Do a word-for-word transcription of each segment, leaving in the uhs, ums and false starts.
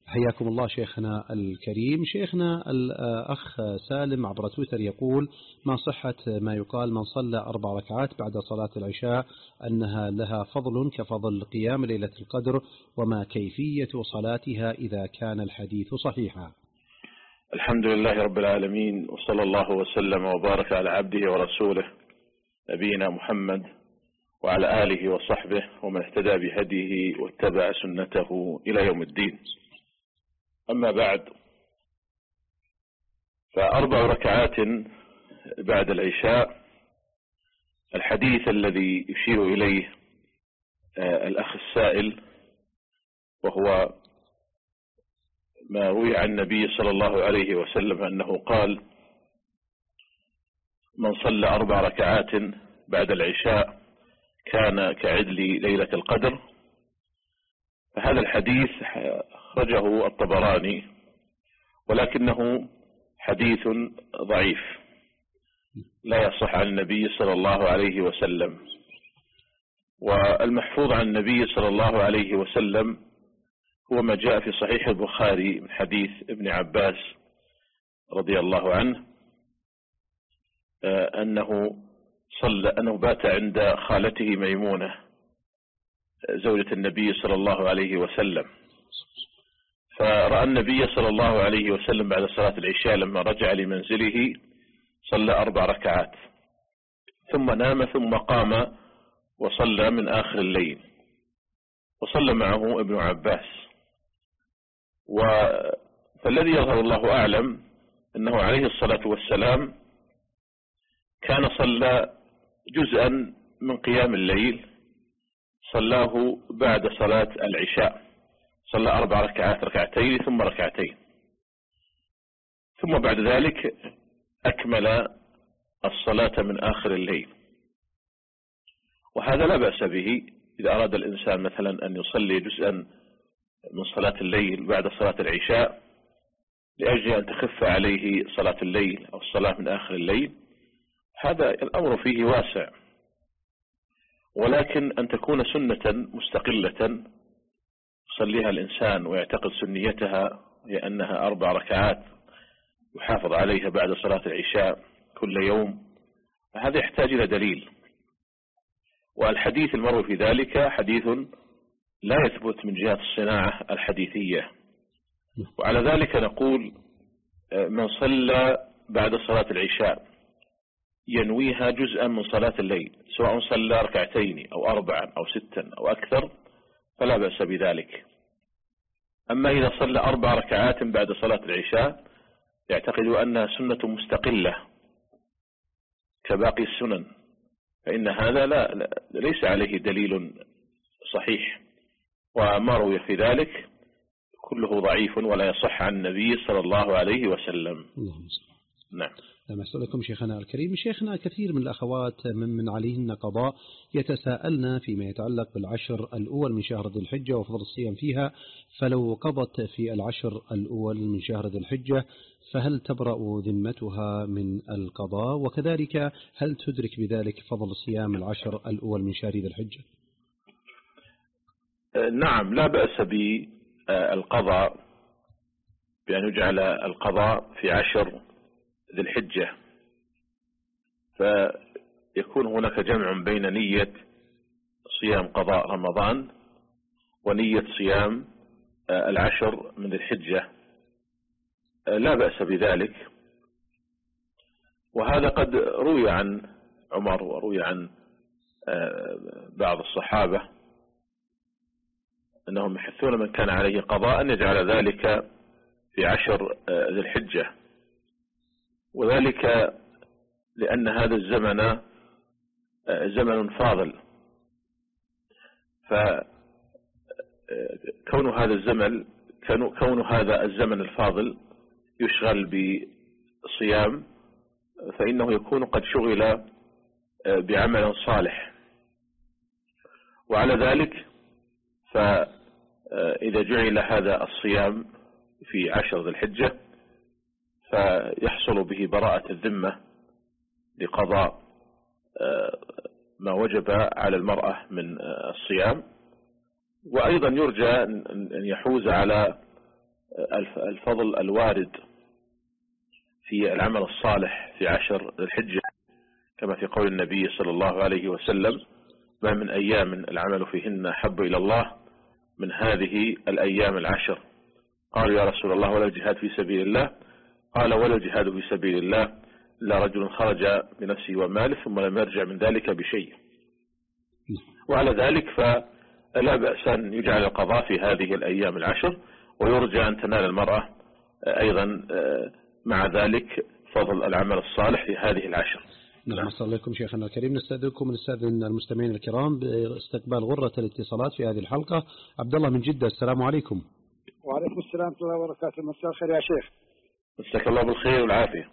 حياكم الله شيخنا الكريم. شيخنا الأخ سالم عبر تويتر يقول: ما صحة ما يقال من صلى أربع ركعات بعد صلاة العشاء أنها لها فضل كفضل قيام ليلة القدر، وما كيفية صلاتها إذا كان الحديث صحيحا؟ الحمد لله رب العالمين، وصلى الله وسلم وبارك على عبده ورسوله نبينا محمد وعلى آله وصحبه ومن اهتدى بهديه واتبع سنته إلى يوم الدين. أما بعد، فأربع ركعات بعد العشاء الحديث الذي يشير إليه الأخ السائل، وهو ما روي عن النبي صلى الله عليه وسلم أنه قال: من صلى أربع ركعات بعد العشاء كان كعدل ليلة القدر. فهذا الحديث أخرجه الطبراني، ولكنه حديث ضعيف لا يصح عن النبي صلى الله عليه وسلم. والمحفوظ عن النبي صلى الله عليه وسلم هو ما جاء في صحيح البخاري من حديث ابن عباس رضي الله عنه أنه صلى أنه بات عند خالته ميمونة زوجة النبي صلى الله عليه وسلم، فرأى النبي صلى الله عليه وسلم بعد صلاة العشاء لما رجع لمنزله صلى أربع ركعات، ثم نام، ثم قام وصلى من آخر الليل، وصلى معه ابن عباس. فالذي يظهر الله أعلم أنه عليه الصلاة والسلام كان صلى جزءا من قيام الليل صلاه بعد صلاة العشاء، صلى أربع ركعات، ركعتين ثم ركعتين، ثم بعد ذلك أكمل الصلاة من آخر الليل. وهذا لا بأس به إذا أراد الإنسان مثلا أن يصلي جزءا من صلاة الليل بعد صلاة العشاء لأجل أن تخف عليه صلاة الليل أو الصلاة من آخر الليل، هذا الأمر فيه واسع. ولكن أن تكون سنة مستقلة يصليها الإنسان ويعتقد سنيتها، هي أنها أربع ركعات يحافظ عليها بعد صلاة العشاء كل يوم، هذا يحتاج إلى دليل. والحديث المروي في ذلك حديث لا يثبت من جهة الصناعة الحديثية. وعلى ذلك نقول: من صلى بعد صلاة العشاء ينويها جزءا من صلاة الليل، سواء صلى ركعتين أو أربعا أو ستا أو أكثر، فلا بأس بذلك. أما إذا صلى أربع ركعات بعد صلاة العشاء يعتقد أنها سنة مستقلة كباقي السنن، فإن هذا لا, لا ليس عليه دليل صحيح، وما روي في ذلك كله ضعيف ولا يصح عن النبي صلى الله عليه وسلم. نعم. لما أسألكم شيخنا الكريم، شيخنا كثير من الأخوات من, من عليهن قضاء يتساءلن فيما يتعلق بالعشر الأول من شهر ذي الحجة وفضل الصيام فيها، فلو قضت في العشر الأول من شهر ذي الحجة فهل تبرأ ذمتها من القضاء؟ وكذلك هل تدرك بذلك فضل صيام العشر الأول من شهر ذي الحجة؟ نعم، لا بأس بالقضاء بأن يجعل القضاء في عشر ذي الحجة، فيكون هناك جمع بين نية صيام قضاء رمضان ونية صيام العشر من ذي الحجة، لا بأس بذلك. وهذا قد روي عن عمر وروي عن بعض الصحابة أنهم يحثون من كان عليه قضاء أن يجعل ذلك في عشر ذي الحجة، وذلك لأن هذا الزمن زمن فاضل، فكون هذا الزمن كون هذا الزمن الفاضل يشغل بصيام فإنه يكون قد شغل بعمل صالح. وعلى ذلك فإذا جعل هذا الصيام في عشر ذي الحجة فيحصل به براءة الذمة لقضاء ما وجب على المرأة من الصيام، وأيضا يرجى أن يحوز على الفضل الوارد في العمل الصالح في عشر ذي الحجة كما في قول النبي صلى الله عليه وسلم: ما من أيام العمل فيهن أحب إلى الله من هذه الأيام العشر. قالوا: يا رسول الله ولا الجهاد في سبيل الله؟ قال: ولا الجهاد في سبيل الله إلا رجل خرج بنفسه وماله ثم لم يرجع من ذلك بشيء. وعلى ذلك فلا بأس أن يجعل القضاء في هذه الأيام العشر، ويرجى أن تنال المرأة أيضا مع ذلك فضل العمل الصالح في هذه العشر. نعم. صلى الله عليكم شيخنا الكريم. نستأذنكم ونستأذن المستمعين الكرام باستقبال غرة الاتصالات في هذه الحلقة. عبد الله من جدة، السلام عليكم. وعليكم السلام ورحمة الله وبركاته. مساء الخير يا شيخ. مساك الله بالخير والعافية.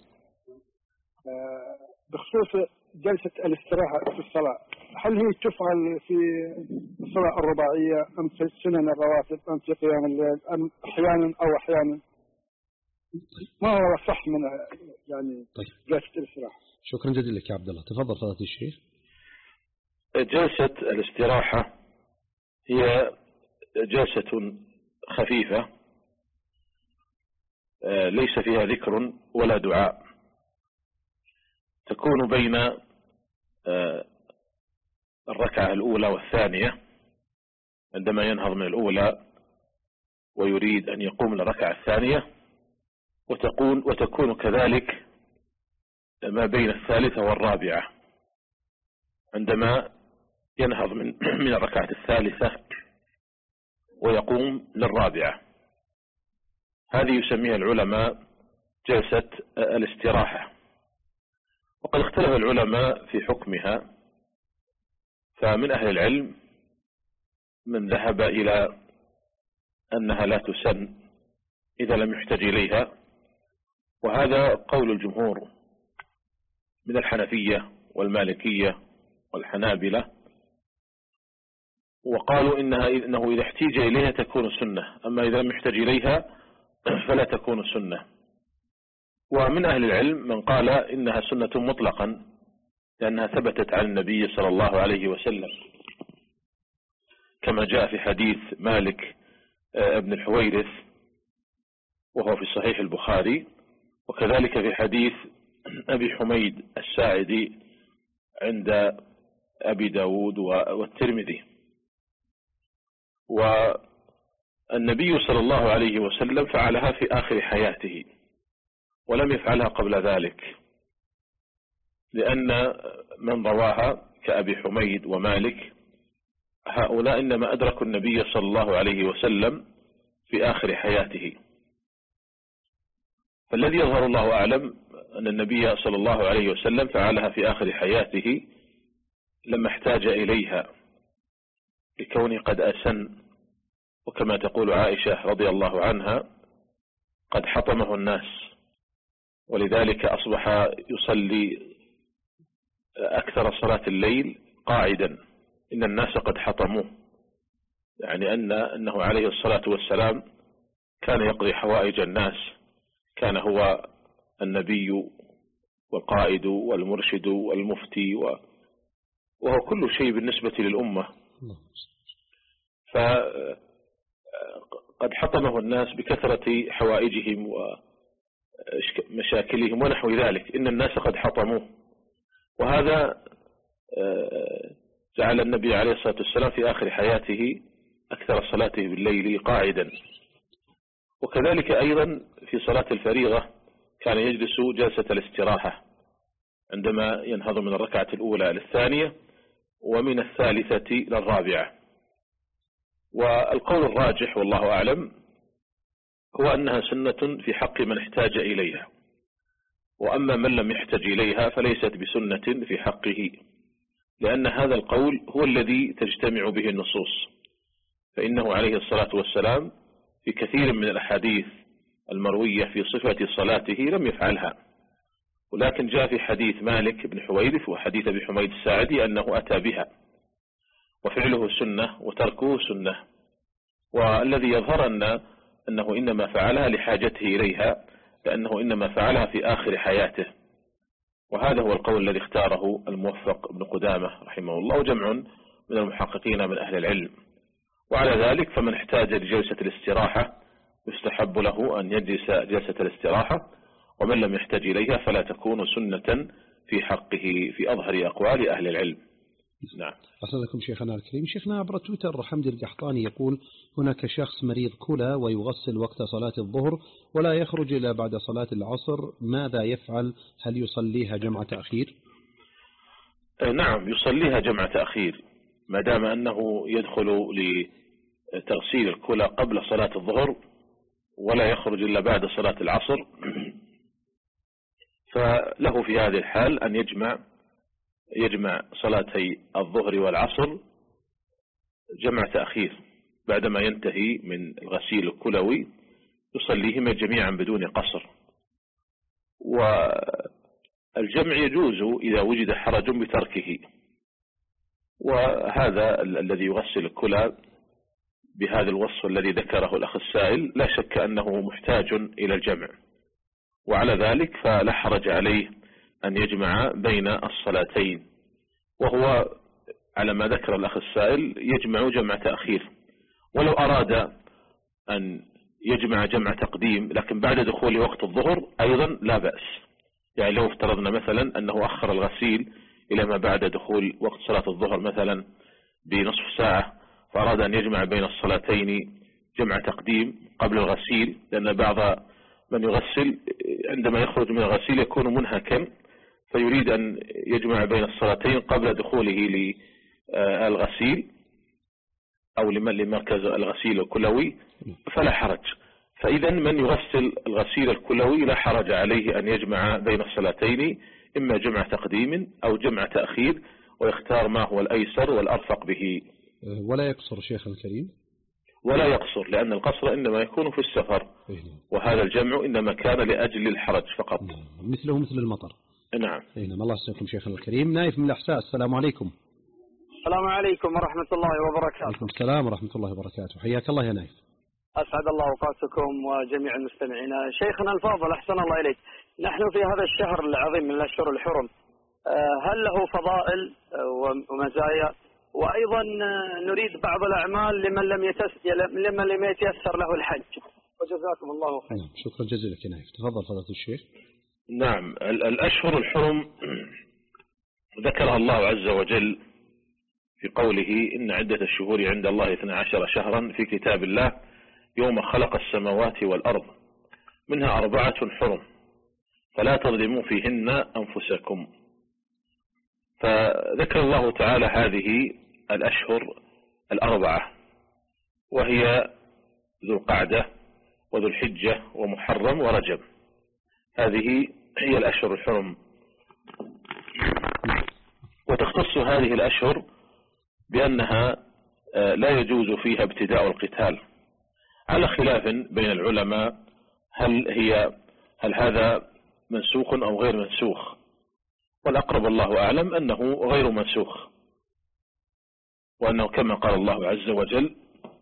بخصوص جلسة الاستراحة في الصلاة، هل هي تفعل في الصلاة الرباعية أم في السنن الرواتب أم في قيام الليل أم أحيانا أو أحيانا؟ ما هو الصح من يعني طيب. جلسة الاستراحة؟ شكرا جزيلا لك يا عبد الله. تفضل فضيلة الشيخ. جلسة الاستراحة هي جلسة خفيفة ليس فيها ذكر ولا دعاء، تكون بين الركعة الأولى والثانية عندما ينهض من الأولى ويريد أن يقوم للركعة الثانية، وتكون وتكون كذلك ما بين الثالثة والرابعة عندما ينهض من من الركعة الثالثة ويقوم للرابعة. هذه يسميها العلماء جلسة الاستراحة. وقد اختلف العلماء في حكمها، فمن أهل العلم من ذهب إلى أنها لا تسن إذا لم يحتج إليها، وهذا قول الجمهور من الحنفية والمالكية والحنابلة، وقالوا إنها إنه إذا احتيج إليها تكون سنة، أما إذا لم يحتج إليها فلا تكون سنة. ومن أهل العلم من قال إنها سنة مطلقا لأنها ثبتت عن النبي صلى الله عليه وسلم، كما جاء في حديث مالك ابن الحويرث وهو في صحيح البخاري، وكذلك في حديث أبي حميد الساعدي عند أبي داود والترمذي. والنبي صلى الله عليه وسلم فعلها في آخر حياته ولم يفعلها قبل ذلك، لأن من رواها كأبي حميد ومالك هؤلاء إنما أدركوا النبي صلى الله عليه وسلم في آخر حياته. فالذي يظهر الله أعلم أن النبي صلى الله عليه وسلم فعلها في آخر حياته لما احتاج إليها لكونه قد أسن، وكما تقول عائشة رضي الله عنها قد حطمه الناس، ولذلك أصبح يصلي أكثر صلاة الليل قاعدا، إن الناس قد حطموه، يعني أن أنه عليه الصلاة والسلام كان يقضي حوائج الناس، كان هو النبي والقائد والمرشد والمفتي وهو كل شيء بالنسبة للأمة. فقد حطمه الناس بكثرة حوائجهم ومشاكلهم ونحو ذلك، إن الناس قد حطموه. وهذا جعل النبي عليه الصلاة والسلام في آخر حياته أكثر صلاته بالليل قاعدا. وكذلك أيضا في صلاة الفريضة كان يجلس جلسة الاستراحة عندما ينهض من الركعة الأولى للثانية ومن الثالثة للرابعة. والقول الراجح والله أعلم هو أنها سنة في حق من احتاج إليها، وأما من لم يحتج إليها فليست بسنة في حقه، لأن هذا القول هو الذي تجتمع به النصوص، فإنه عليه الصلاة والسلام في كثير من الأحاديث المروية في صفة صلاته لم يفعلها، ولكن جاء في حديث مالك بن حويرث وحديث أبي حميد الساعدي أنه أتى بها، وفعله سنة وتركه سنة. والذي يظهر أن أنه إنما فعلها لحاجته إليها، لأنه إنما فعلها في آخر حياته، وهذا هو القول الذي اختاره الموفق ابن قدامة رحمه الله وجمع من المحققين من أهل العلم. وعلى ذلك فمن احتاج لجلسة الاستراحة يستحب له أن يجلس جلسة الاستراحة، ومن لم يحتاج إليها فلا تكون سنة في حقه في أظهر أقوال أهل العلم. نعم. أحسن لكم شيخنا الكريم. شيخنا عبر تويتر حمد القحطاني يقول: هناك شخص مريض كلى ويغسل وقت صلاة الظهر ولا يخرج إلا بعد صلاة العصر، ماذا يفعل؟ هل يصليها جمع تأخير؟ نعم، يصليها جمع تأخير ما دام أنه يدخل لتغسيل الكلى قبل صلاة الظهر ولا يخرج إلا بعد صلاة العصر، فله في هذه الحال أن يجمع يجمع صلاتي الظهر والعصر جمع تأخير بعدما ينتهي من الغسيل الكلوي، يصليهما جميعا بدون قصر. والجمع يجوز إذا وجد حرج بتركه، وهذا الذي يغسل الكلى بهذا الوصف الذي ذكره الأخ السائل لا شك أنه محتاج إلى الجمع، وعلى ذلك فلا حرج عليه أن يجمع بين الصلاتين، وهو على ما ذكر الأخ السائل يجمع جمع تأخير. ولو أراد أن يجمع جمع تقديم لكن بعد دخول وقت الظهر أيضا لا بأس. يعني لو افترضنا مثلا أنه أخر الغسيل إلى ما بعد دخول وقت صلاة الظهر مثلا بنصف ساعة، فأراد أن يجمع بين الصلاتين جمع تقديم قبل الغسيل، لأن بعض من يغسل عندما يخرج من الغسيل يكون منهكا، فيريد أن يجمع بين الصلاتين قبل دخوله للغسيل أو لمركز الغسيل الكلوي، فلا حرج. فإذا من يغسل الغسيل الكلوي لا حرج عليه أن يجمع بين الصلاتين، إما جمع تقديم أو جمع تأخير، ويختار ما هو الأيسر والأرفق به. ولا يقصر شيخ الكريم؟ ولا يقصر، لأن القصر إنما يكون في السفر، وهذا الجمع إنما كان لأجل الحرج فقط. مثله مثل المطر. نعم. نعم. الله يسلمكم شيخنا الكريم. نايف من الأحساء، السلام عليكم. السلام عليكم ورحمة الله وبركاته. وعليكم السلام ورحمة الله وبركاته، حياك الله يا نايف. أسعد الله أوقاتكم وجميع المستمعين. شيخنا الفاضل أحسن الله إليك، نحن في هذا الشهر العظيم من الأشهر الحرم، هل له فضائل ومزايا؟ وأيضا نريد بعض الأعمال لمن لم يتيسر لمن لم يتيسر له الحج، وجزاكم الله خير. نعم. شكرا جزيلا يا نايف. تفضل فضيلة الشيخ. نعم. الأشهر الحرم ذكرها الله عز وجل في قوله: إن عدة الشهور عند الله اثنا عشر شهرا في كتاب الله يوم خلق السماوات والأرض منها أربعة حرم فلا تظلموا فيهن أنفسكم. فذكر الله تعالى هذه الأشهر الأربعة، وهي ذو القعدة وذو الحجة ومحرم ورجب. هذه هي الأشهر الحرم. وتختص هذه الأشهر بأنها لا يجوز فيها ابتداء القتال، على خلاف بين العلماء هل هي هل هذا منسوخ أو غير منسوخ، والأقرب الله أعلم أنه غير منسوخ، وأنه كما قال الله عز وجل: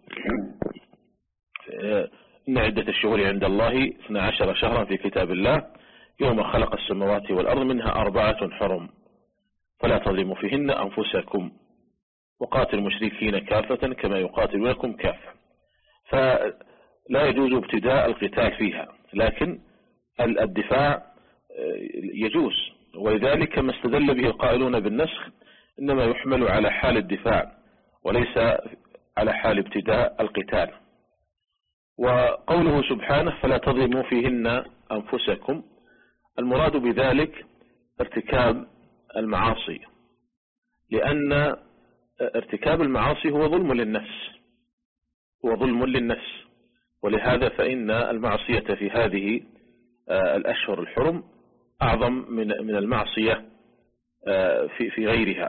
إن عدة الشهور عند الله اثنا عشر شهرا في كتاب الله يوم خلق السماوات والأرض منها أربعة حرم فلا تظلموا فيهن أنفسكم وقاتلوا المشركين كافة كما يقاتلونكم كافة. فلا يجوز ابتداء القتال فيها، لكن الدفاع يجوز، ولذلك ما استدل به القائلون بالنسخ إنما يحمل على حال الدفاع وليس على حال ابتداء القتال. وقوله سبحانه: فلا تظلموا فيهن أنفسكم، المراد بذلك ارتكاب المعاصي، لأن ارتكاب المعاصي هو ظلم للنفس هو ظلم للنفس ولهذا فإن المعصية في هذه الأشهر الحرم أعظم من من المعصية في في غيرها.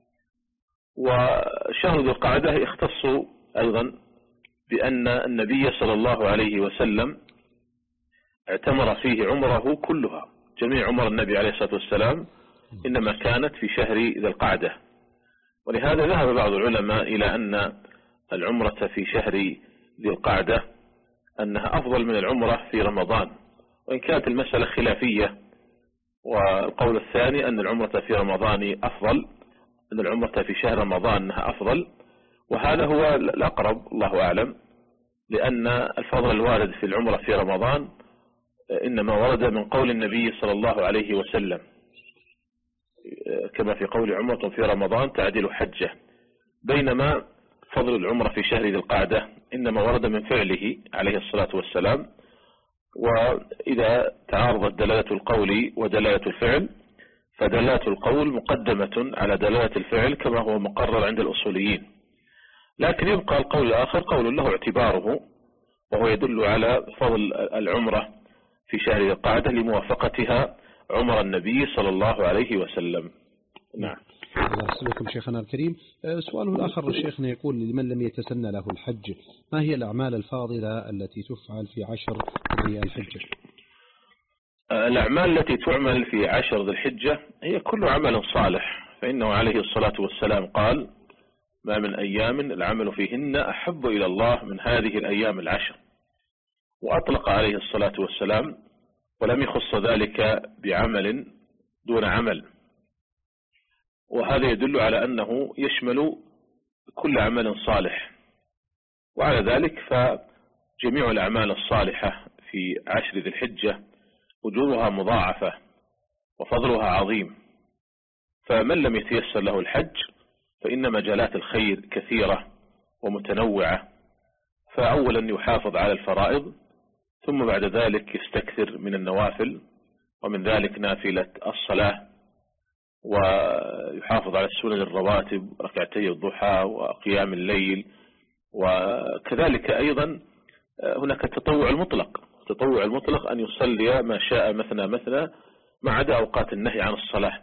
وشهر ذو القعدة يختص أيضا بأن النبي صلى الله عليه وسلم اعتمر فيه عمره كلها، جميع عمر النبي عليه الصلاة والسلام إنما كانت في شهر ذي القعدة، ولهذا ذهب بعض العلماء إلى أن العمرة في شهر ذي القعدة أنها أفضل من العمرة في رمضان، وإن كانت المسألة خلافية. والقول الثاني أن العمرة في رمضان أفضل، أن العمرة في شهر رمضان أنها أفضل، وهذا هو الأقرب الله أعلم. لأن الفضل الوارد في العمرة في رمضان إنما ورد من قول النبي صلى الله عليه وسلم، كما في قول عمرة في رمضان تعدل حجة، بينما فضل العمرة في شهر ذي القعدة إنما ورد من فعله عليه الصلاة والسلام. وإذا تعارضت دلالة القول ودلالة الفعل فدلالة القول مقدمة على دلالة الفعل كما هو مقرر عند الأصوليين، لكن يبقى القول الآخر قول له اعتباره، وهو يدل على فضل العمرة في شهر ذي القعدة لموافقتها عمر النبي صلى الله عليه وسلم. نعم. الله يسلمكم شيخنا الكريم. سؤاله الآخر شيخنا يقول: لمن لم يتسنى له الحج ما هي الأعمال الفاضلة التي تفعل في عشر ذي الحجة؟ الأعمال التي تعمل في عشر ذي الحجة هي كل عمل صالح، فإنه عليه الصلاة والسلام قال: ما من أيام العمل فيهن أحب إلى الله من هذه الأيام العشر، وأطلق عليه الصلاة والسلام ولم يخص ذلك بعمل دون عمل، وهذا يدل على أنه يشمل كل عمل صالح. وعلى ذلك فجميع الأعمال الصالحة في عشر ذي الحجة أجورها مضاعفة وفضلها عظيم، فمن لم يتيسر له الحج فإن مجالات الخير كثيرة ومتنوعة، فأولا يحافظ على الفرائض، ثم بعد ذلك يستكثر من النوافل، ومن ذلك نافلة الصلاة، ويحافظ على السنن الرواتب ركعتي الضحى وقيام الليل، وكذلك أيضا هناك التطوع المطلق. التطوع المطلق أن يصلي ما شاء مثنى مثنى ما عدا أوقات النهي عن الصلاة.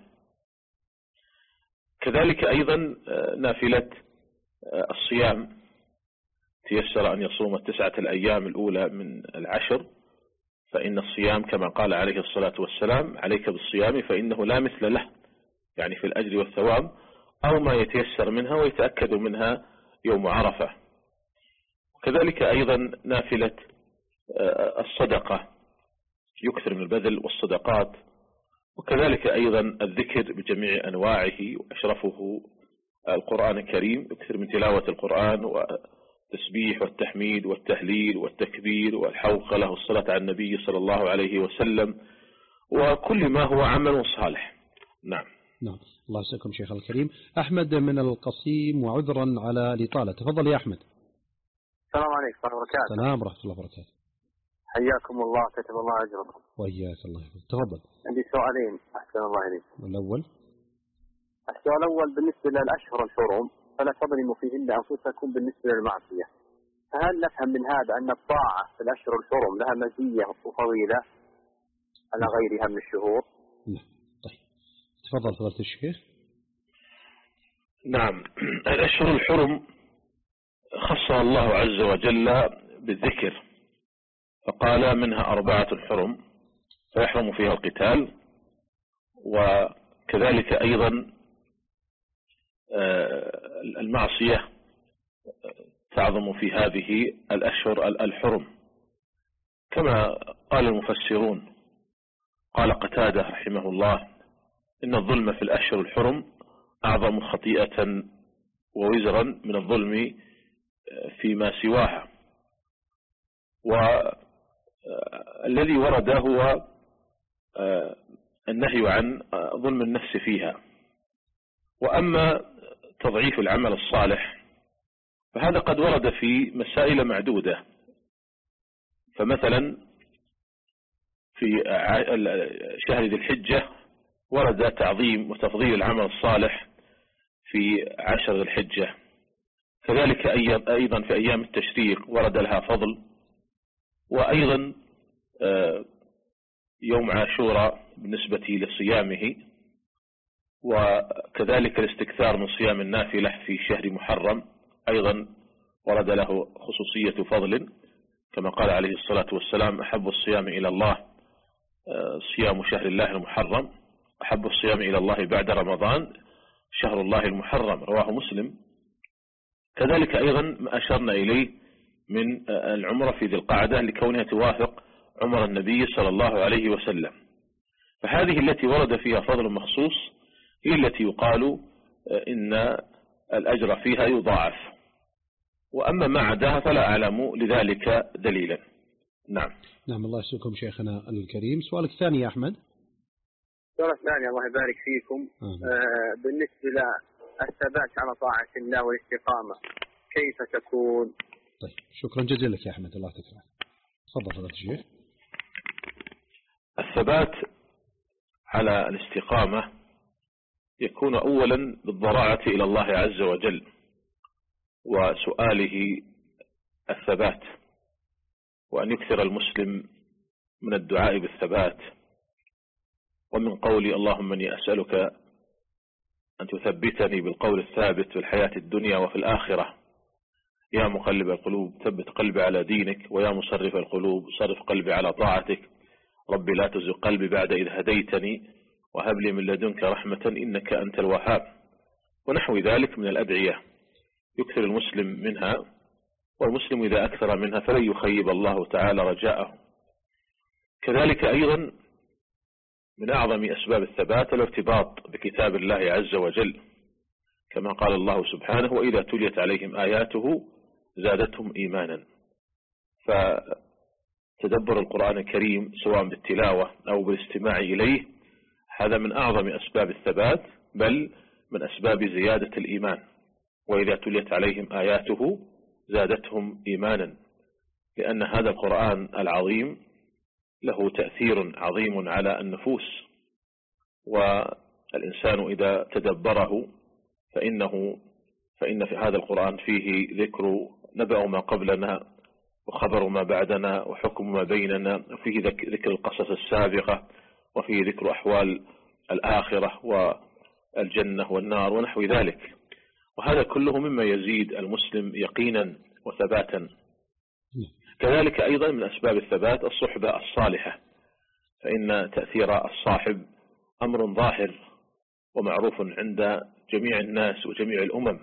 كذلك أيضا نافلة الصيام، تيسر أن يصوم التسعة الأيام الأولى من العشر، فإن الصيام كما قال عليه الصلاة والسلام: عليك بالصيام فإنه لا مثل له، يعني في الأجر والثواب، أو ما يتيسر منها ويتأكد منها يوم عرفة. وكذلك أيضا نافلة الصدقة، يكثر من البذل والصدقات، وكذلك أيضا الذكر بجميع أنواعه، وأشرفه القرآن الكريم، يكثر من تلاوة القرآن والتسبيح والتحميد والتهليل والتكبير والحوقلة والصلاة على النبي صلى الله عليه وسلم، وكل ما هو عمل صالح. نعم. نعم. الله يسلمكم شيخ الكريم. أحمد من القصيم، وعذرا على الإطالة. تفضل يا أحمد. السلام عليكم ورحمة الله وبركاته. السلام ورحمة الله وبركاته. حياكم الله، كتب الله أجركم. وإياك الله يحفظك. تفضل. عندي سؤالين أحسن الله إليك. الأول، السؤال الأول بالنسبة للأشهر الحرم فلا تظلموا فيهن أنفسكم بالنسبة للمعصية، فهل نفهم من هذا أن الطاعة في الأشهر الحرم لها مزية وفضيلة على غيرها من الشهور؟ نعم. طيب تفضل فضيلة الشيخ. نعم. الأشهر الحرم خصها الله عز وجل بالذكر، فقال: منها أربعة حرم فيحرم فيها القتال. وكذلك أيضا المعصية تعظم في هذه الأشهر الحرم، كما قال المفسرون. قال قتادة رحمه الله: إن الظلم في الأشهر الحرم أعظم خطيئة ووزرا من الظلم فيما سواها. والذي ورد هو النهي عن ظلم النفس فيها. وأما تضعيف العمل الصالح فهذا قد ورد في مسائل معدودة، فمثلا في شهر ذي الحجة ورد تعظيم وتفضيل العمل الصالح في عشر ذي الحجة، كذلك أيضا في أيام التشريق ورد لها فضل، وأيضا يوم عاشوراء بالنسبة لصيامه، وكذلك الاستكثار من صيام النافلة في شهر محرم أيضا ورد له خصوصية فضل، كما قال عليه الصلاة والسلام: أحب الصيام إلى الله صيام شهر الله المحرم، أحب الصيام إلى الله بعد رمضان شهر الله المحرم، رواه مسلم. كذلك أيضا ما أشرنا إليه من العمرة في ذي القعدة لكونها توافق عمر النبي صلى الله عليه وسلم، فهذه التي ورد فيها فضل مخصوص هي التي يقال إن الأجر فيها يضاعف. وأما ما عداها فلا أعلم لذلك دليلا. نعم. نعم الله يسلمكم شيخنا الكريم. سؤالك الثاني يا أحمد. السؤال الثاني الله يبارك فيكم. آه بالنسبة للثبات على طاعة الله والاستقامة كيف تكون؟ طيب شكرا جزيلا لك يا أحمد، الله تكرم. تفضل فضيلة الشيخ. الثبات على الاستقامة يكون أولا بالضراعة إلى الله عز وجل وسؤاله الثبات، وأن يكثر المسلم من الدعاء بالثبات، ومن قول اللهم إني أسألك أن تثبتني بالقول الثابت في الحياة الدنيا وفي الآخرة، يا مقلب القلوب ثبت قلبي على دينك، ويا مصرف القلوب صرف قلبي على طاعتك، ربي لا تزغ قلبي بعد إذ هديتني وهب لي من لدنك رحمة إنك أنت الوهاب، ونحو ذلك من الأدعية يكثر المسلم منها، والمسلم إذا أكثر منها فلن يخيب الله تعالى رجاءه. كذلك أيضا من أعظم أسباب الثبات الارتباط بكتاب الله عز وجل، كما قال الله سبحانه وإذا تليت عليهم آياته زادتهم إيمانا. فتدبر القرآن الكريم سواء بالتلاوة أو بالاستماع إليه هذا من أعظم أسباب الثبات، بل من أسباب زيادة الإيمان. وإذا تليت عليهم آياته زادتهم إيمانا، لأن هذا القرآن العظيم له تأثير عظيم على النفوس، والإنسان إذا تدبره فإنه فإن في هذا القرآن فيه ذكر نبأ ما قبلنا وخبر ما بعدنا وحكم ما بيننا، وفيه ذكر القصص السابقة، وفيه ذكر أحوال الآخرة والجنة والنار ونحو ذلك، وهذا كله مما يزيد المسلم يقينا وثباتا. كذلك أيضا من أسباب الثبات الصحبة الصالحة، فإن تأثير الصاحب أمر ظاهر ومعروف عند جميع الناس وجميع الأمم،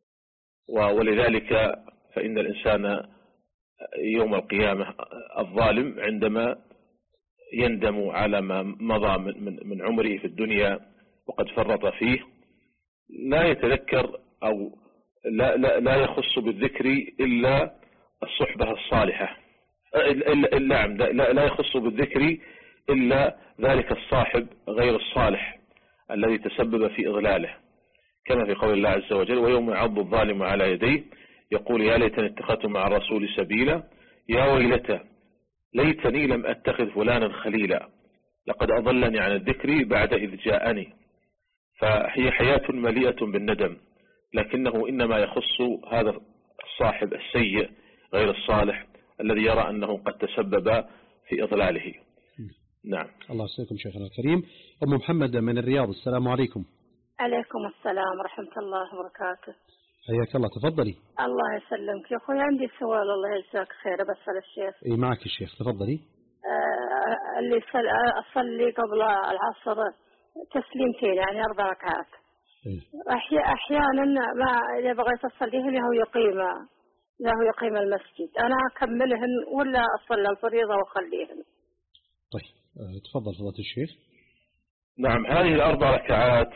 ولذلك فإن الإنسان يوم القيامة الظالم عندما يندم على ما مضى من من عمره في الدنيا وقد فرط فيه لا يتذكر أو لا لا لا يخص بالذكر إلا الصحبة الصالحة، إلا لا لا يخص بالذكر إلا ذلك الصاحب غير الصالح الذي تسبب في إضلاله، كما في قول الله عز وجل ويوم يعض الظالم على يديه يقول يا ليتني اتخذت مع الرسول سبيلا يا ويلتى ليتني لم أتخذ فلانا خليلا لقد أضلني عن الذكر بعد إذ جاءني. فهي حياة مليئة بالندم، لكنه إنما يخص هذا الصاحب السيء غير الصالح الذي يرى أنه قد تسبب في إضلاله. نعم. الله يسلمكم شيخنا الكريم. أم محمد من الرياض، السلام عليكم. عليكم السلام ورحمة الله وبركاته. حياك الله، تفضلي. الله يسلمك يا أخوي، عندي سؤال الله يجزاك خير بسأل الشيخ. إيه معك الشيخ، تفضلي. آه اللي أصلي قبل العصر تسليمتين يعني أربع ركعات. إيه؟ أحيانا ما إذا بغيت أصليهن له يقيم له يقيم المسجد، أنا أكملهن ولا أصلي الفريضة وأخليهن؟ طيب أه تفضل فضيلة الشيخ. نعم، هذه الأربع ركعات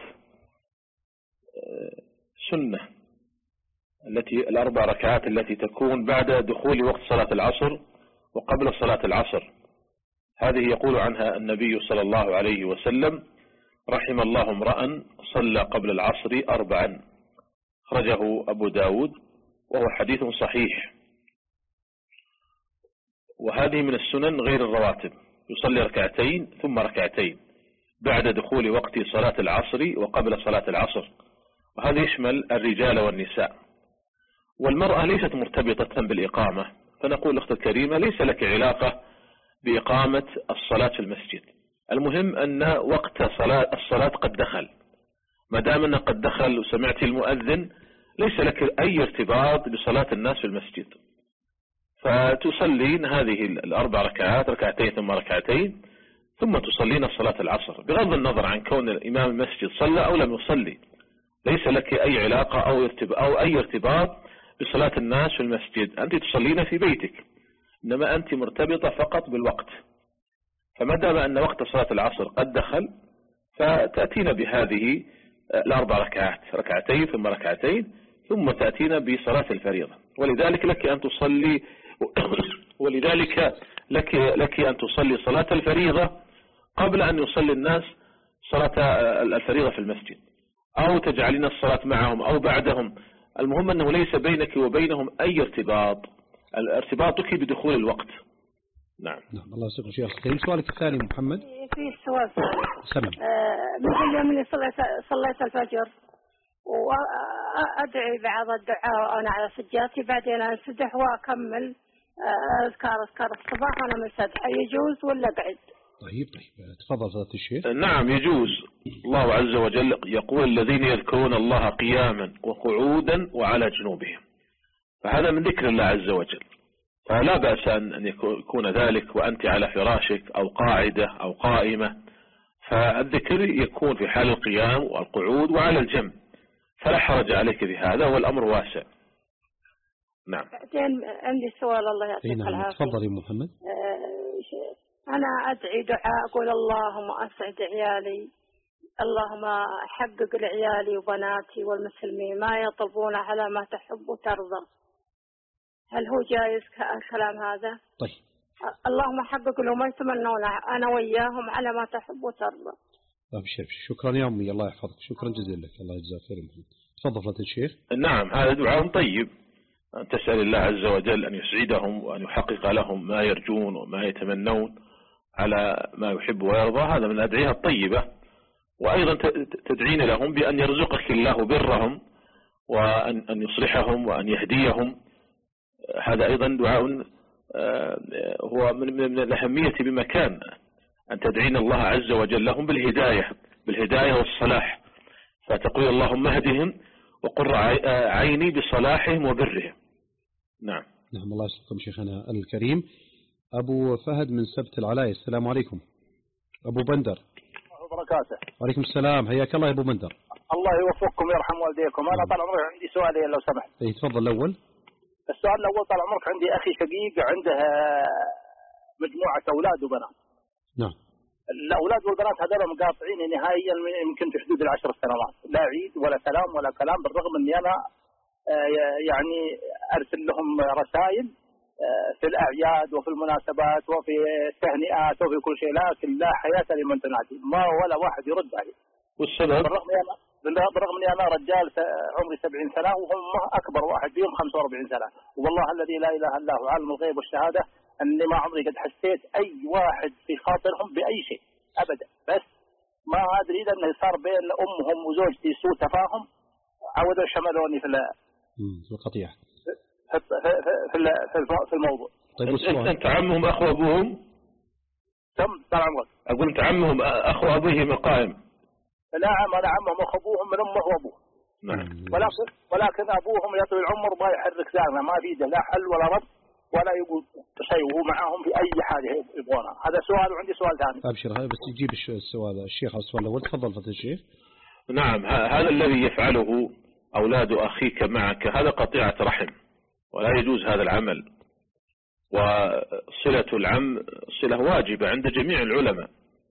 سنة، التي الأربع ركعات التي تكون بعد دخول وقت صلاة العصر وقبل صلاة العصر، هذه يقول عنها النبي صلى الله عليه وسلم رحم الله امرأ صلى قبل العصر أربعا، خرجه أبو داود وهو حديث صحيح. وهذه من السنن غير الرواتب، يصلي ركعتين ثم ركعتين بعد دخول وقت صلاة العصر وقبل صلاة العصر، وهذا يشمل الرجال والنساء. والمرأة ليست مرتبطة بالإقامة، فنقول أخت الكريمة ليس لك علاقة بإقامة الصلاة في المسجد، المهم أن وقت صلاة الصلاة قد دخل، ما دام أنه قد دخل وسمعت المؤذن ليس لك أي ارتباط بصلاة الناس في المسجد، فتصلين هذه الأربع ركعات ركعتين ثم ركعتين ثم تصلين صلاة العصر، بغض النظر عن كون الإمام المسجد صلى أو لم يصلي، ليس لك أي علاقة أو ارتباط أو أي ارتباط بصلاة الناس في المسجد، أنت تصلين في بيتك، إنما أنت مرتبطة فقط بالوقت. فما دام أن وقت صلاة العصر قد دخل فتأتين بهذه الأربع ركعات ركعتين ثم ركعتين ثم تأتينا بصلاة الفريضة. ولذلك لك أن تصلي ولذلك لك لك أن تصلي صلاة الفريضة قبل أن يصلي الناس صلاة الفريضة في المسجد، أو تجعلين الصلاة معهم أو بعدهم. المهم أنه ليس بينك وبينهم أي ارتباط، ارتباطك بدخول الوقت. نعم. نعم الله يسلمك شيخ الكريم. سؤالك الثاني محمد. في سؤال سلام. آه من اليوم اللي صليت صليت الفجر وأدعي بعض الدعاء وأنا على سجادتي، بعدين أنسدح وأكمل أذكار أذكار الصباح وأنا منسدحة، يجوز ولا بعد؟ طيب طيب تفضل فضيلة الشيخ. نعم يجوز. الله عز وجل يقول الذين يذكرون الله قياما وقعودا وعلى جنوبهم، فهذا من ذكر الله عز وجل، فلا بأس أن يكون ذلك وأنت على فراشك أو قاعدة أو قائمة، فالذكر يكون في حال القيام والقعود وعلى الجنب، فلا حرج عليك بهذا والأمر واسع. نعم. بعدين عندي سؤال الله يعطيك العافية. تفضلي محمد. أنا أدعي دعاء أقول اللهم أسعد عيالي، اللهم حقق لعيالي وبناتي والمسلمين ما يطلبون على ما تحب وترضى، هل هو جائز الكلام هذا؟ طيب. اللهم حقق لهم ما يتمنون أنا وياهم على ما تحب وترضى. أبشر. شكرا يا أمي الله يحفظك، شكرا جزيلا لك، الله يجزاك خير. تفضل فضيلة الشيخ. نعم هذا دعاء طيب، أن تسأل الله عز وجل أن يسعدهم وأن يحقق لهم ما يرجون وما يتمنون على ما يحب ويرضى، هذا من الأدعية الطيبة. وأيضا تدعين لهم بأن يرزقك الله برهم وأن أن يصلحهم وأن يهديهم، هذا أيضا دعاء هو من الأهمية بمكان، أن تدعين الله عز وجل لهم بالهداية بالهداية والصلاح، فتقول اللهم اهدهم وقر عيني بصلاحهم وبرهم. نعم. نعم الله يسلمكم شيخنا الكريم. أبو فهد من سبت العلاي، السلام عليكم. أبو بندر. وبركاته. وعليكم السلام، حياك الله يا أبو بندر. الله يوفقكم ويرحم والديكم. أنا طال عمرك عندي سؤالين لو سمحت. اي تفضل. الأول. السؤال الأول طال عمرك عندي أخي شقيق عنده مجموعة أولاد وبنات. نعم. الأولاد والبنات هذول مقاطعين نهائيا يمكن في حدود العشر سنوات، لا عيد ولا سلام ولا كلام، بالرغم أني أنا يعني أرسل لهم رسائل في الأعياد وفي المناسبات وفي التهنئات وفي كل شيء، لكن لا حياة لمن تنادي، ما ولا واحد يرد عليه. والسبب؟ بالرغم أنا بالرغم أني أنا رجال عمري سبعين سنة وهم أكبر واحد فيهم خمسة وأربعين سنة، والله الذي لا إله إلا هو عالم الغيب والشهادة أني ما عمري قد حسيت أي واحد في خاطرهم بأي شيء أبدا، بس ما أدري إذا أنه صار بين أمهم وزوجتي سوء تفاهم، عودوا شملوني في في القطيعة في في في الموضوع. طيب أنت عمهم أخو أبوهم؟ تم طال عمرك. أقول أنت عمهم أخو أبوهم قائم؟ نعم أنا عمهم أخو أبوهم من أمه وأبوه. نعم. ولكن ولكن أبوهم يطوي العمر ما يحرك ذانا، ما في لا حل ولا رد ولا يقول شيء، وهو معهم في أي حاجة يبغونها. هذا سؤال، وعندي سؤال ثاني. أبشر هذا بس يجيب السؤال الشيخ السؤال الأول. تفضل فضيلة الشيخ. نعم هذا الذي يفعله أولاد أخيك معك هذا قطيعة رحم، ولا يجوز هذا العمل، وصلة العم صلة واجبة عند جميع العلماء،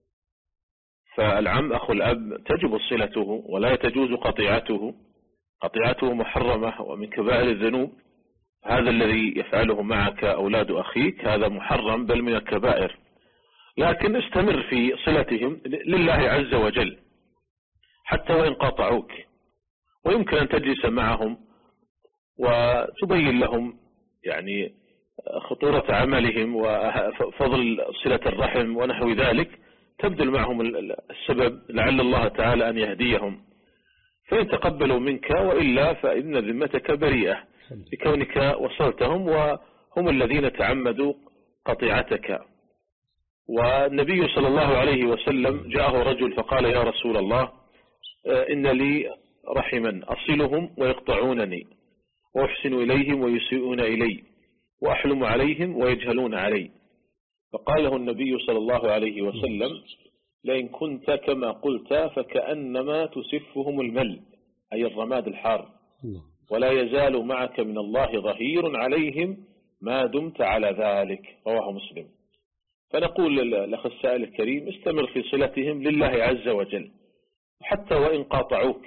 فالعم أخو الأب تجب صلته ولا تجوز قطيعته، قطيعته محرمة ومن كبائر الذنوب. هذا الذي يفعله معك أولاد أخيك هذا محرم بل من الكبائر، لكن استمر في صلتهم لله عز وجل حتى وإن قاطعوك، ويمكن أن تجلس معهم وتبين لهم يعني خطورة عملهم وفضل صلة الرحم ونحو ذلك، تبذل معهم السبب لعل الله تعالى أن يهديهم، فإن تقبلوا منك، وإلا فإن ذمتك بريئة بكونك وصلتهم وهم الذين تعمدوا قطيعتك. والنبي صلى الله عليه وسلم جاءه رجل فقال يا رسول الله إن لي رحما أصلهم ويقطعونني، وأحسن إليهم ويسيئون إلي، وأحلم عليهم ويجهلون علي. فقال له النبي صلى الله عليه وسلم لئن كنت كما قلت فكأنما تسفهم المل، أي الرماد الحار، ولا يزال معك من الله ظهير عليهم ما دمت على ذلك. رواه مسلم. فنقول للأخ السائل الكريم استمر في صلتهم لله عز وجل حتى وإن قاطعوك،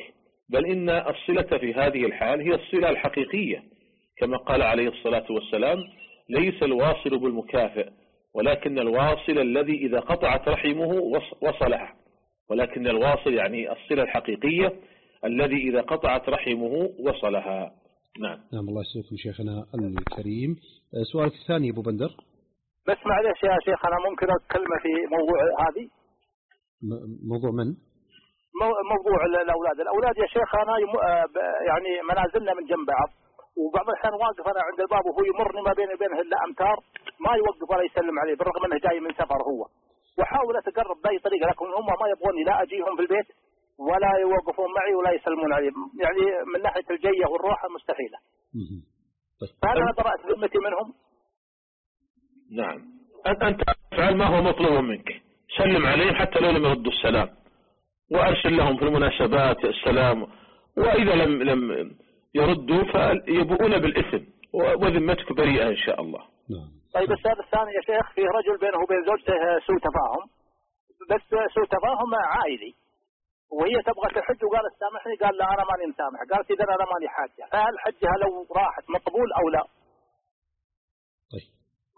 بل إن الصلة في هذه الحال هي الصلة الحقيقية، كما قال عليه الصلاة والسلام: ليس الواصل بالمكافئ، ولكن الواصل الذي إذا قطعت رحمه وصلها، ولكن الواصل يعني الصلة الحقيقية الذي إذا قطعت رحمه وصلها. نعم. نعم، الله يسلمكم شيخنا الكريم. سؤالك الثاني أبو بندر. بس معلش يا شيخ، أنا ممكن أتكلم في موضوع هذه؟ موضوع من؟ موضوع الأولاد. الأولاد يا شيخ أنا يعني منازلنا من جنب بعض، وبعض الأحيان واقف أنا عند الباب وهو يمرني ما بيني وبينه إلا أمتار، ما يوقف ولا يسلم عليه بالرغم أنه جاي من سفر هو، وحاول أتقرب بأي طريقة، لكن هم ما يبغوني لا أجيهم في البيت ولا يوقفون معي ولا يسلمون علي، يعني من ناحية الجية والروح مستحيلة. فهل أنا برأت ذمتي منهم؟ نعم، أنت تفعل ما هو مطلوب منك، سلم عليهم حتى لو لم يردوا السلام، وأرسل لهم في المناسبات السلام، وإذا لم لم يردوا فيبؤون بالإثم وذمتك بريئة إن شاء الله. نعم. طيب السؤال الثاني يا شيخ، فيه رجل بينه وبين زوجته سوء تفاهم، بس سوء تفاهم عائلي، وهي تبغى تحج وقالت سامحني، قال لا أنا ماني مسامح، قالت إذا أنا ماني حاجة، فهل حجها لو راحت مقبول أو لا؟ طيب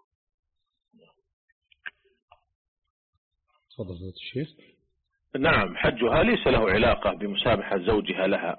تفضل فضيلة الشيخ. نعم، حجها ليس له علاقة بمسامحة زوجها لها،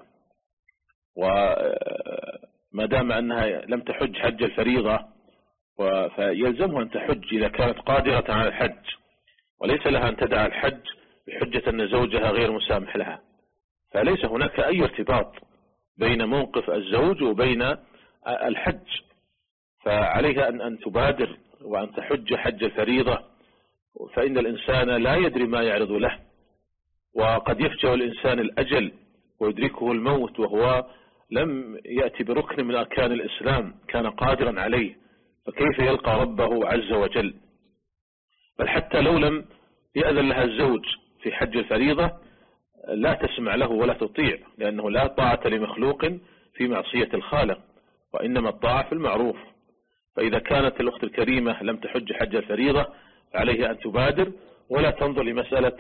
وما دام أنها لم تحج حج الفريضة فيلزمها أن تحج إذا كانت قادرة على الحج، وليس لها أن تدع الحج بحجة أن زوجها غير مسامح لها، فليس هناك أي ارتباط بين موقف الزوج وبين الحج، فعليها أن أن تبادر وأن تحج حج الفريضة، فإن الإنسان لا يدري ما يعرض له، وقد يفجأ الإنسان الأجل ويدركه الموت وهو لم يأتي بركن من أركان الإسلام كان قادرا عليه، فكيف يلقى ربه عز وجل؟ بل حتى لو لم يأذن لها الزوج في حج الفريضة لا تسمع له ولا تطيع، لأنه لا طاعة لمخلوق في معصية الخالق، وإنما الطاعة في المعروف. فإذا كانت الأخت الكريمة لم تحج حج الفريضة عليه أن تبادر، ولا تنظر لمسألة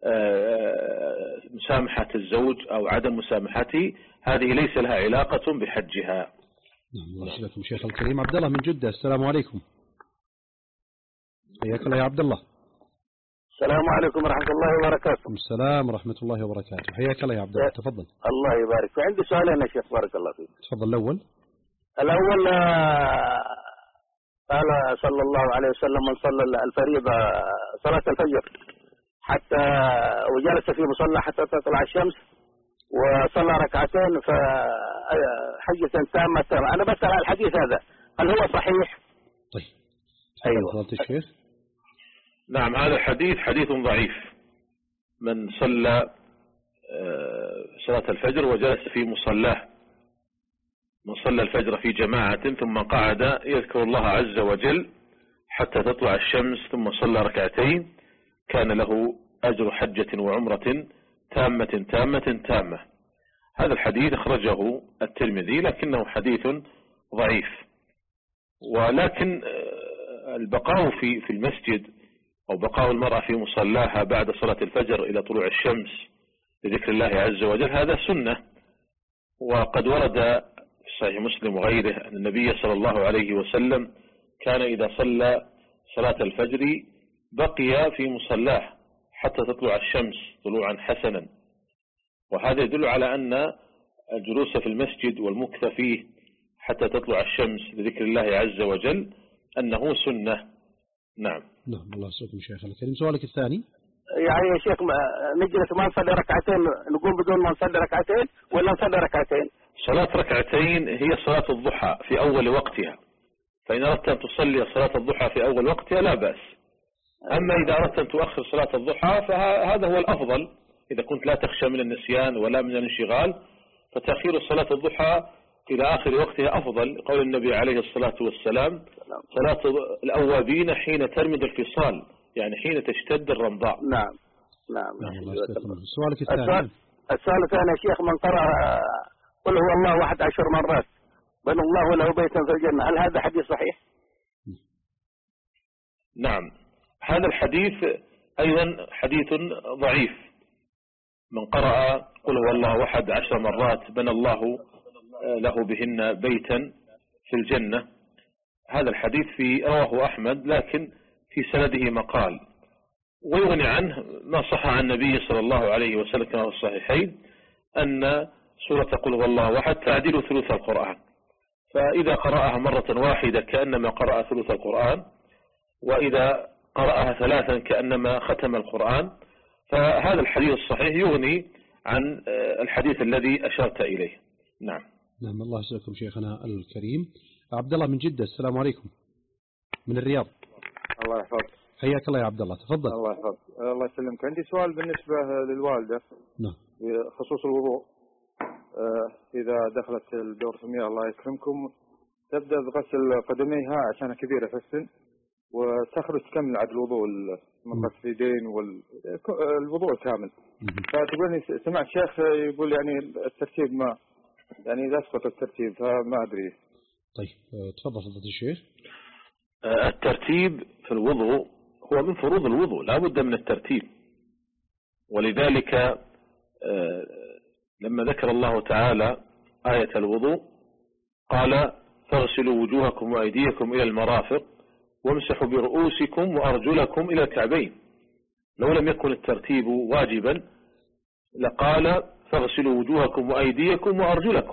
مسامحة الزوج أو عدم مسامحته، هذه ليس لها علاقة بحجها. نعم، الله يسلمكم شيخ الكريم. عبد الله من جدة، السلام عليكم. حياك الله يا عبد الله. السلام عليكم ورحمة الله وبركاته. السلام ورحمة الله وبركاته. حياك الله يا عبد الله، تفضل. الله يبارك فيك. عندي سؤالين يا شيخ بارك الله فيك. تفضل. الأول الأول قال صلى الله عليه وسلم: من صلى الفريضة صلاة الفجر حتى وجلس في مصلى حتى تطلع الشمس وصلى ركعتين فحجة تامة تامة. أنا بسأل على الحديث هذا هل هو صحيح؟ طيب أيوة. فضلت الشيخ. نعم، هذا الحديث حديث ضعيف. من صلى صلاة الفجر وجلس في مصلاه، من صلى الفجر في جماعة ثم قعد يذكر الله عز وجل حتى تطلع الشمس ثم صلى ركعتين كان له أجر حجة وعمرة تامة تامة تامة. هذا الحديث أخرجه الترمذي لكنه حديث ضعيف. ولكن البقاء في في المسجد أو بقاء المرأة في مصلاها بعد صلاة الفجر إلى طلوع الشمس لذكر الله عز وجل هذا سنة، وقد ورد في صحيح مسلم وغيره أن النبي صلى الله عليه وسلم كان إذا صلى صلاة الفجر بقي في مصلاه حتى تطلع الشمس طلوعا حسنا، وهذا يدل على أن الجلوس في المسجد والمكث فيه حتى تطلع الشمس لذكر الله عز وجل أنه سنة. نعم. نعم، الله يسلمكم شيخ الكريم. سؤالك الثاني. يعني يا شيخ نجلس ما نصلي ركعتين، نقوم بدون ما نصلي ركعتين ولا نصلي ركعتين؟ صلاة ركعتين هي صلاة الضحى في أول وقتها، فإن أردت أن تصلي صلاة الضحى في أول وقتها لا بأس. أما إذا أردت أن تؤخر صلاة الضحى فهذا هو الأفضل، إذا كنت لا تخشى من النسيان ولا من الانشغال فتأخير صلاة الضحى إلى آخر وقتها أفضل، قول النبي عليه الصلاة والسلام: صلاة الأوابين حين ترمد الفصال، يعني حين تشتد الرمضاء. نعم نعم. نعم. سؤالك الثاني. السؤال الثاني يا شيخ: من قرأ قل هو الله واحد عشر مرات بنى الله له بيتا في الجنة، هل هذا حديث صحيح؟ نعم، هذا الحديث أيضا حديث ضعيف، من قرأ قل هو الله أحد عشر مرات بنى الله له بهن بيتا في الجنة. هذا الحديث في رواه أحمد لكن في سنده مقال، ويغني عنه ما صح عن النبي صلى الله عليه وسلم في الصحيحين أن سورة قل هو الله أحد تعدل ثلث القرآن، فإذا قرأها مرة واحدة كأنما قرأ ثلث القرآن، وإذا قرأها ثلاثا كأنما ختم القرآن. فهذا الحديث الصحيح يغني عن الحديث الذي أشرت إليه. نعم. نعم، الله يسلمكم شيخنا الكريم. عبد الله من جدة، السلام عليكم. من الرياض. الله يحفظك. حياك الله يا عبد الله، تفضل. الله يحفظك. الله يسلمك. عندي سؤال بالنسبة للوالدة. نعم. بخصوص الوضوء. إذا دخلت الدورة المياه الله يكرمكم تبدأ بغسل قدميها عشان كبيرة في السن، وتخرج تكمل عاد الوضوء من غسل اليدين والوضوء الكامل. فتقولني سمعت شيخ يقول يعني الترتيب ما يعني يسقط الترتيب، فما أدري. طيب تفضل فضيلة الشيخ. الترتيب في الوضوء هو من فروض الوضوء، لا بد من الترتيب، ولذلك لما ذكر الله تعالى آية الوضوء قال فاغسلوا وجوهكم وأيديكم إلى المرافق وامسحوا برؤوسكم وأرجلكم إلى الكعبين. لو لم يكن الترتيب واجبا لقال فاغسلوا وجوهكم وأيديكم وأرجلكم،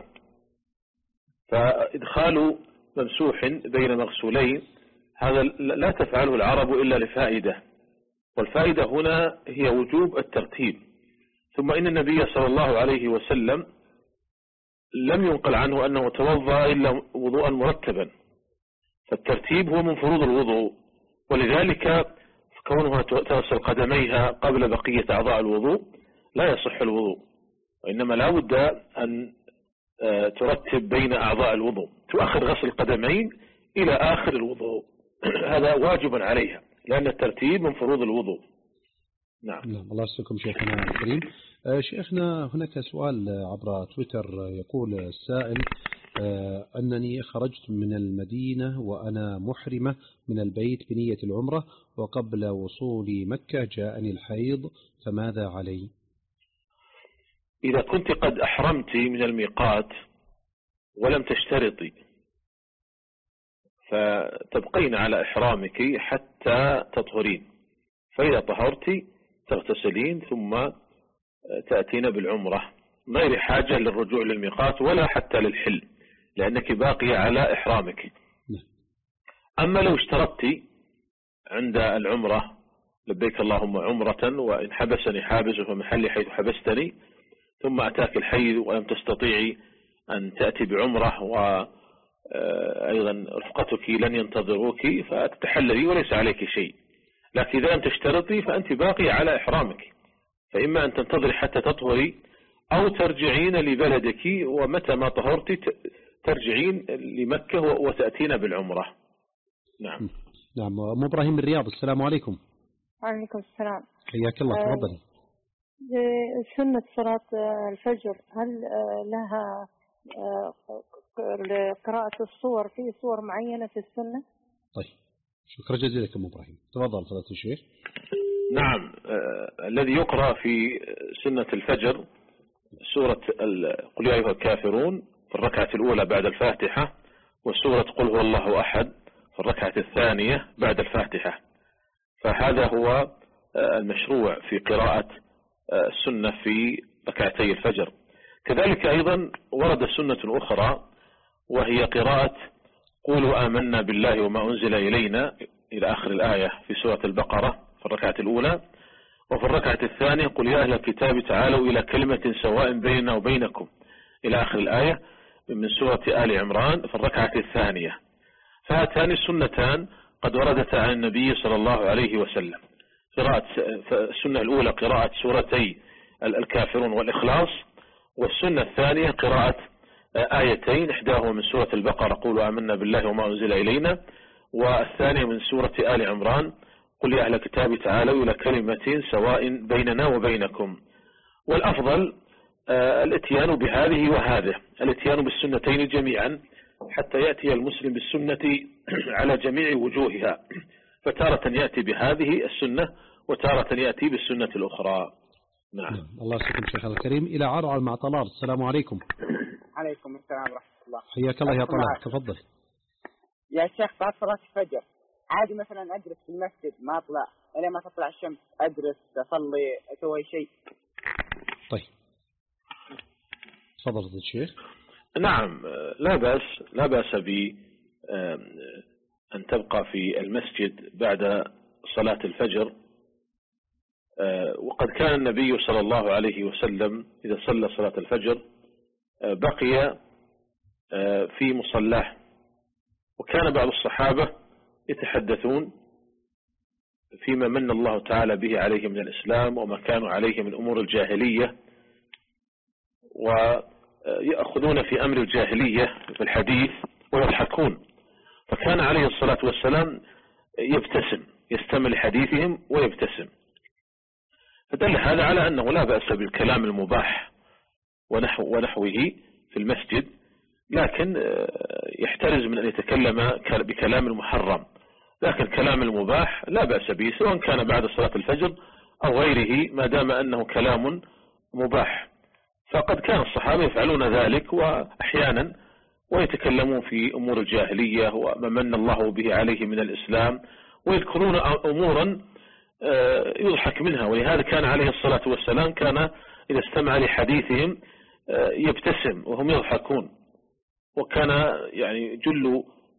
فإدخال ممسوح بين مغسولين هذا لا تفعله العرب إلا لفائدة، والفائدة هنا هي وجوب الترتيب. ثم إن النبي صلى الله عليه وسلم لم ينقل عنه أنه توضأ إلا وضوءا مرتبا، فالترتيب هو من فروض الوضوء، ولذلك كونها تغسل قدميها قبل بقية أعضاء الوضوء لا يصح الوضوء، وإنما لا بد أن ترتب بين أعضاء الوضوء، تؤخر غسل القدمين إلى آخر الوضوء هذا واجب عليها لأن الترتيب من فروض الوضوء. نعم. نعم، الله يسلمكم شيخنا الكريم. شيخنا هناك سؤال عبر تويتر يقول السائل أنني خرجت من المدينة وأنا محرمة من البيت بنية العمرة، وقبل وصولي مكة جاءني الحيض، فماذا علي؟ إذا كنت قد أحرمت من الميقات ولم تشترطي فتبقين على إحرامك حتى تطهرين، فإذا طهرت تغتسلين ثم تأتين بالعمرة غير حاجة للرجوع للميقات ولا حتى للحل، لأنك باقية على إحرامك. أما لو اشترطت عند العمرة لبيك اللهم عمرة وإن حبسني حابس فمحلي حيث حبستني، ثم أتاك الحيض ولم تستطيعي أن تأتي بعمرة وأيضا رفقتك لن ينتظروك فتتحللي وليس عليك شيء، لكن إذا لم تشترطي فأنت باقية على إحرامك، فإما أن تنتظري حتى تطهري أو ترجعين لبلدك، ومتى ما طهرت ترجعين لمكة وتأتين بالعمرة. نعم. نعم. أم إبراهيم من الرياض، السلام عليكم. وعليكم السلام. حياك الله، تفضلي. سنة صلاة الفجر هل لها قراءة الصور في صور معينة في السنة؟ طيب شكرا جزيلا لكم إبراهيم. تفضل فضيلة الشيخ. نعم. آه الذي يقرأ في سنة الفجر سورة قل يا أيها الكافرون في الركعة الأولى بعد الفاتحة، وسورة قل هو الله أحد في الركعة الثانية بعد الفاتحة، فهذا هو آه المشروع في قراءة آه السنة في ركعتي الفجر. كذلك أيضا ورد سنة أخرى وهي قراءة قولوا آمنا بالله وما أنزل إلينا إلى آخر الآية في سورة البقرة في الركعة الأولى، وفي الركعة الثانية قل يا أهل الكتاب تعالوا إلى كلمة سواء بيننا وبينكم إلى آخر الآية من سورة آل عمران في الركعة الثانية. فهاتان السنتان قد وردت عن النبي صلى الله عليه وسلم. قراءة السنة الأولى قراءة سورتي الكافرون والإخلاص، والسنة الثانية قراءة آيتين إحداهما من سورة البقرة قولوا آمنا بالله وما أنزل إلينا، والثانية من سورة آل عمران قل يا أهل الكتاب تعالوا إلى كلمة سواء بيننا وبينكم. والأفضل الاتيان بهذه وهذه، الاتيان بالسنتين جميعا حتى يأتي المسلم بالسنة على جميع وجوهها، فتارة يأتي بهذه السنة وتارة يأتي بالسنة الأخرى. نعم. نعم. الله يسلمك شيخنا الكريم. إلى عرعر مع طلال. السلام عليكم. عليكم السلام ورحمة الله. حياك الله يا طلال، تفضل. يا شيخ بعد صلاة الفجر عادي مثلا أجلس في المسجد ما أطلع إلى ما تطلع الشمس، أدرس أصلي أسوي شيء؟ طيب تفضل الشيخ. نعم لا بأس، لا بأس ب أن تبقى في المسجد بعد صلاة الفجر. وقد كان النبي صلى الله عليه وسلم إذا صلى صلاة الفجر بقي في مصلاه، وكان بعض الصحابة يتحدثون فيما من الله تعالى به عليه من الإسلام وما كانوا عليه من أمور الجاهلية، ويأخذون في أمر الجاهلية في الحديث ويضحكون. فكان عليه الصلاة والسلام يبتسم، يستمع لحديثهم ويبتسم. فدل هذا على أنه لا بأس بالكلام المباح ونحو ونحوه في المسجد، لكن يحترز من أن يتكلم بكلام المحرم. لكن كلام المباح لا بأس به سواء كان بعد صلاة الفجر أو غيره، ما دام أنه كلام مباح. فقد كان الصحابة يفعلون ذلك وأحيانا ويتكلمون في أمور الجاهلية وما من الله به عليه من الإسلام، ويذكرون أمورا يضحك منها. ولهذا كان عليه الصلاة والسلام كان إذا استمع لحديثهم يبتسم وهم يضحكون. وكان يعني جل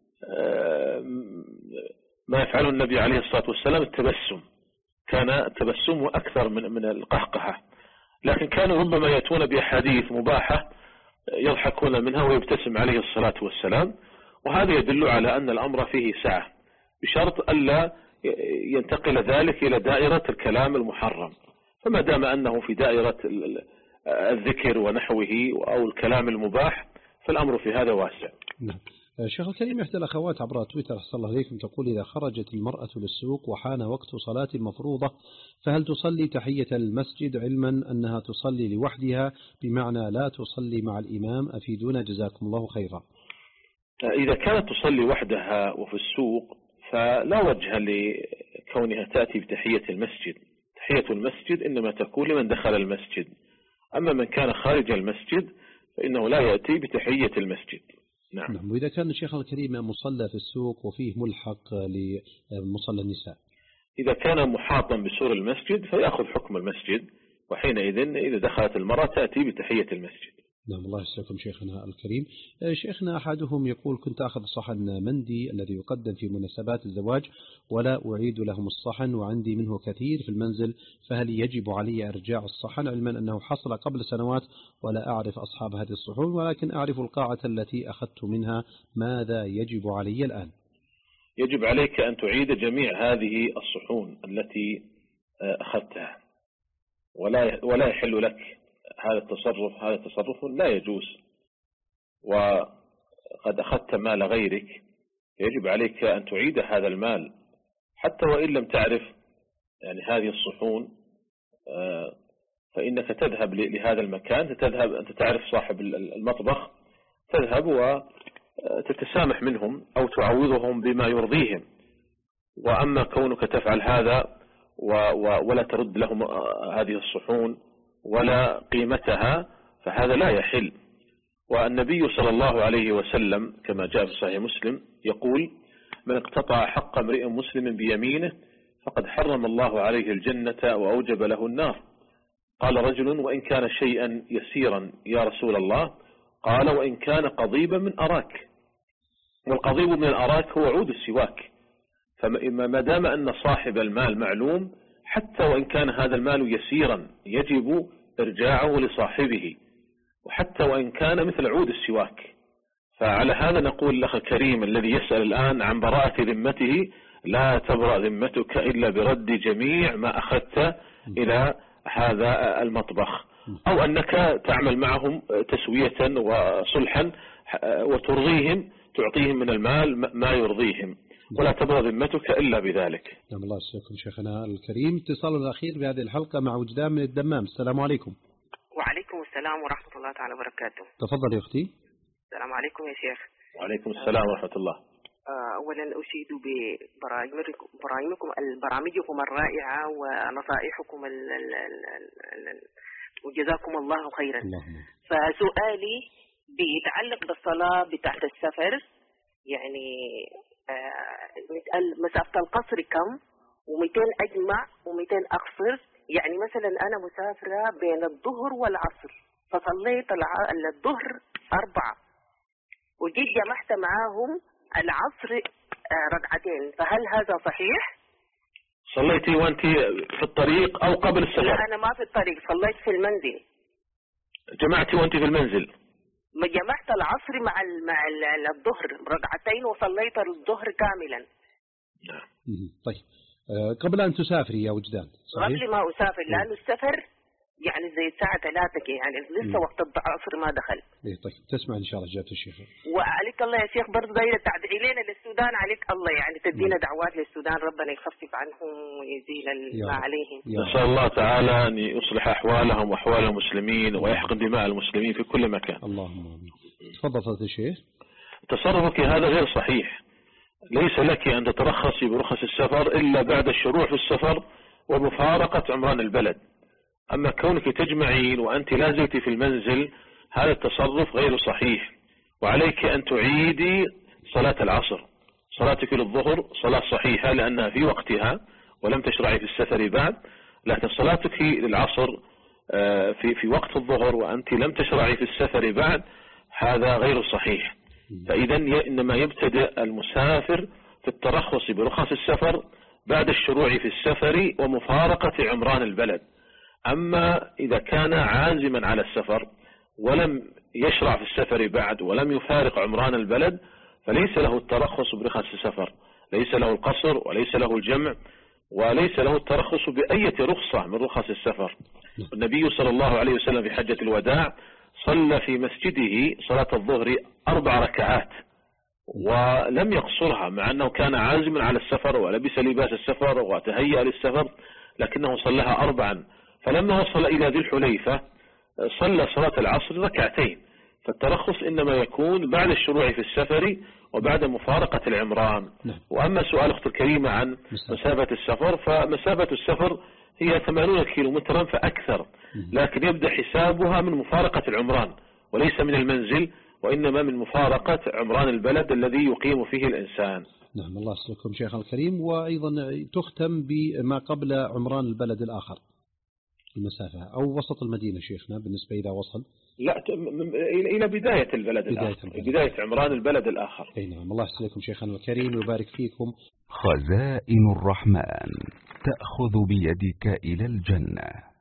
ما يفعله النبي عليه الصلاة والسلام التبسم، كان التبسم أكثر من من القهقهة. لكن كانوا ربما يأتون بأحاديث مباحة يضحكون منها ويبتسم عليه الصلاة والسلام. وهذا يدل على أن الأمر فيه سعة، بشرط ألا ينتقل ذلك إلى دائرة الكلام المحرم. فما دام أنه في دائرة الذكر ونحوه أو الكلام المباح فالأمر في هذا واسع. نعم. شيخ الكريم، إحدى الأخوات عبر تويتر أحسن الله إليكم تقول: إذا خرجت المرأة للسوق وحان وقت صلاة مفروضة فهل تصلي تحية المسجد علما أنها تصلي لوحدها، بمعنى لا تصلي مع الإمام؟ أفيدونا جزاكم الله خيرا. إذا كانت تصلي وحدها وفي السوق فلا وجه لكونها تأتي بتحية المسجد. تحية المسجد إنما تكون لمن دخل المسجد، أما من كان خارج المسجد فإنه لا يأتي بتحية المسجد. نعم. نعم. وإذا كان الشيخ الكريم مصلى في السوق وفيه ملحق لمصلى النساء؟ إذا كان محاطا بسور المسجد فيأخذ حكم المسجد، وحينئذ إذا دخلت المرأة تأتي بتحية المسجد. نعم. الله يسلمكم شيخنا الكريم. شيخنا أحدهم يقول: كنت أخذ صحن مندي الذي يقدم في مناسبات الزواج ولا أعيد لهم الصحن وعندي منه كثير في المنزل، فهل يجب علي إرجاع الصحن، علما أنه حصل قبل سنوات ولا أعرف أصحاب هذه الصحون ولكن أعرف القاعة التي أخذت منها، ماذا يجب علي الآن؟ يجب عليك أن تعيد جميع هذه الصحون التي أخذتها، ولا ولا يحل لك هذا التصرف. هذا التصرف لا يجوز، وقد أخذت مال غيرك، يجب عليك أن تعيد هذا المال حتى وإن لم تعرف يعني هذه الصحون، فإنك تذهب لهذا المكان، تذهب أنت تعرف صاحب المطبخ، تذهب وتتسامح منهم أو تعوضهم بما يرضيهم. وأما كونك تفعل هذا ولا ترد لهم هذه الصحون ولا قيمتها فهذا لا يحل. والنبي صلى الله عليه وسلم كما جاء في صحيح مسلم يقول: من اقتطع حق امرئ مسلم بيمينه فقد حرم الله عليه الجنة وأوجب له النار. قال رجل: وإن كان شيئا يسيرا يا رسول الله؟ قال: وإن كان قضيبا من أراك. والقضيب من الأراك هو عود السواك. فما دام أن صاحب المال معلوم، حتى وإن كان هذا المال يسيرا يجب إرجاعه لصاحبه، وحتى وإن كان مثل عود السواك. فعلى هذا نقول لأخ الكريم الذي يسأل الآن عن براءة ذمته: لا تبرأ ذمتك إلا برد جميع ما أخذت إلى هذا المطبخ، أو أنك تعمل معهم تسوية وصلحا وترضيهم، تعطيهم من المال ما يرضيهم، ولا تبرأ ذمتك إلا بذلك. نعم. الله يسلمكم شيخنا الكريم. اتصال الأخير بهذه الحلقة مع وجدان من الدمام. السلام عليكم. وعليكم السلام ورحمة الله تعالى وبركاته. تفضل يا أختي. السلام عليكم يا شيخ. وعليكم السلام ورحمة الله. أولا أشيد ببرامجكم برامجكم الرائعة ونصائحكم وجزاكم الله خيرا. فسؤالي بيتعلق بالصلاة بتاعت السفر، يعني مسافة القصر كم ومئتين أجمع ومئتين أقصر؟ يعني مثلا أنا مسافرة بين الظهر والعصر فصليت الظهر أربعة وجيت جمعت معاهم العصر ركعتين، فهل هذا صحيح؟ صليتي وأنت في الطريق أو قبل السفر؟ لا أنا ما في الطريق، صليت في المنزل. جمعتي وأنت في المنزل؟ ما جمعت العصر مع مع الظهر ركعتين وصليت الظهر كاملا. نعم. طيب قبل أن تسافري يا وجدان صحيح؟ قبل ما أسافر، لأن السفر يعني زي الساعة ثلاثة يعني لسه وقت العصر ما دخل. إيه طيب تسمع إن شاء الله إجابة الشيخ. وعليك الله يا شيخ برضه دايرة تدعي لنا للسودان، عليك الله يعني تدينا دعوات للسودان، ربنا يخفف عنهم ويزيل ما عليهم. نسأل الله تعالى أن يصلح أحوالهم وأحوال المسلمين ويحقن دماء المسلمين في كل مكان. اللهم آمين. تفضل فضيلة الشيخ. تصرفك هذا غير صحيح، ليس لك أن تترخصي برخص السفر إلا بعد الشروع في السفر ومفارقة عمران البلد. أما كونك تجمعين وأنت لا زلت في المنزل هذا التصرف غير صحيح، وعليك أن تعيدي صلاة العصر. صلاتك للظهر صلاة صحيحة لأنها في وقتها ولم تشرعي في السفر بعد، لكن صلاتك للعصر في في وقت الظهر وأنت لم تشرعي في السفر بعد هذا غير صحيح. فإذا إنما يبتدئ المسافر في الترخص برخص السفر بعد الشروع في السفر ومفارقة عمران البلد. أما إذا كان عازما على السفر ولم يشرع في السفر بعد ولم يفارق عمران البلد فليس له الترخص برخص السفر، ليس له القصر وليس له الجمع وليس له الترخص بأية رخصة من رخص السفر. النبي صلى الله عليه وسلم في حجة الوداع صلى في مسجده صلاة الظهر أربع ركعات ولم يقصرها، مع أنه كان عازما على السفر ولبس لباس السفر وتهيأ للسفر، لكنه صلىها أربعا. فلما وصل إلى ذي الحليفة صلى صلاة العصر ركعتين. فالترخص إنما يكون بعد الشروع في السفر وبعد مفارقة العمران. وأما سؤال أخت الكريمة عن مسافة السفر، فمسافة السفر هي ثمانون كيلومترا فأكثر، لكن يبدأ حسابها من مفارقة العمران وليس من المنزل، وإنما من مفارقة عمران البلد الذي يقيم فيه الإنسان. نعم الله يسلمكم شيخ الكريم. وأيضا تختم بما قبل عمران البلد الآخر المسافة أو وسط المدينة شيخنا بالنسبة إذا وصل؟ لا إلى بداية البلد بداية الآخر البلد. بداية عمران البلد الآخر. أي نعم الله يسلمكم شيخنا الكريم ويبارك فيكم. خزائن الرحمن تأخذ بيدك إلى الجنة.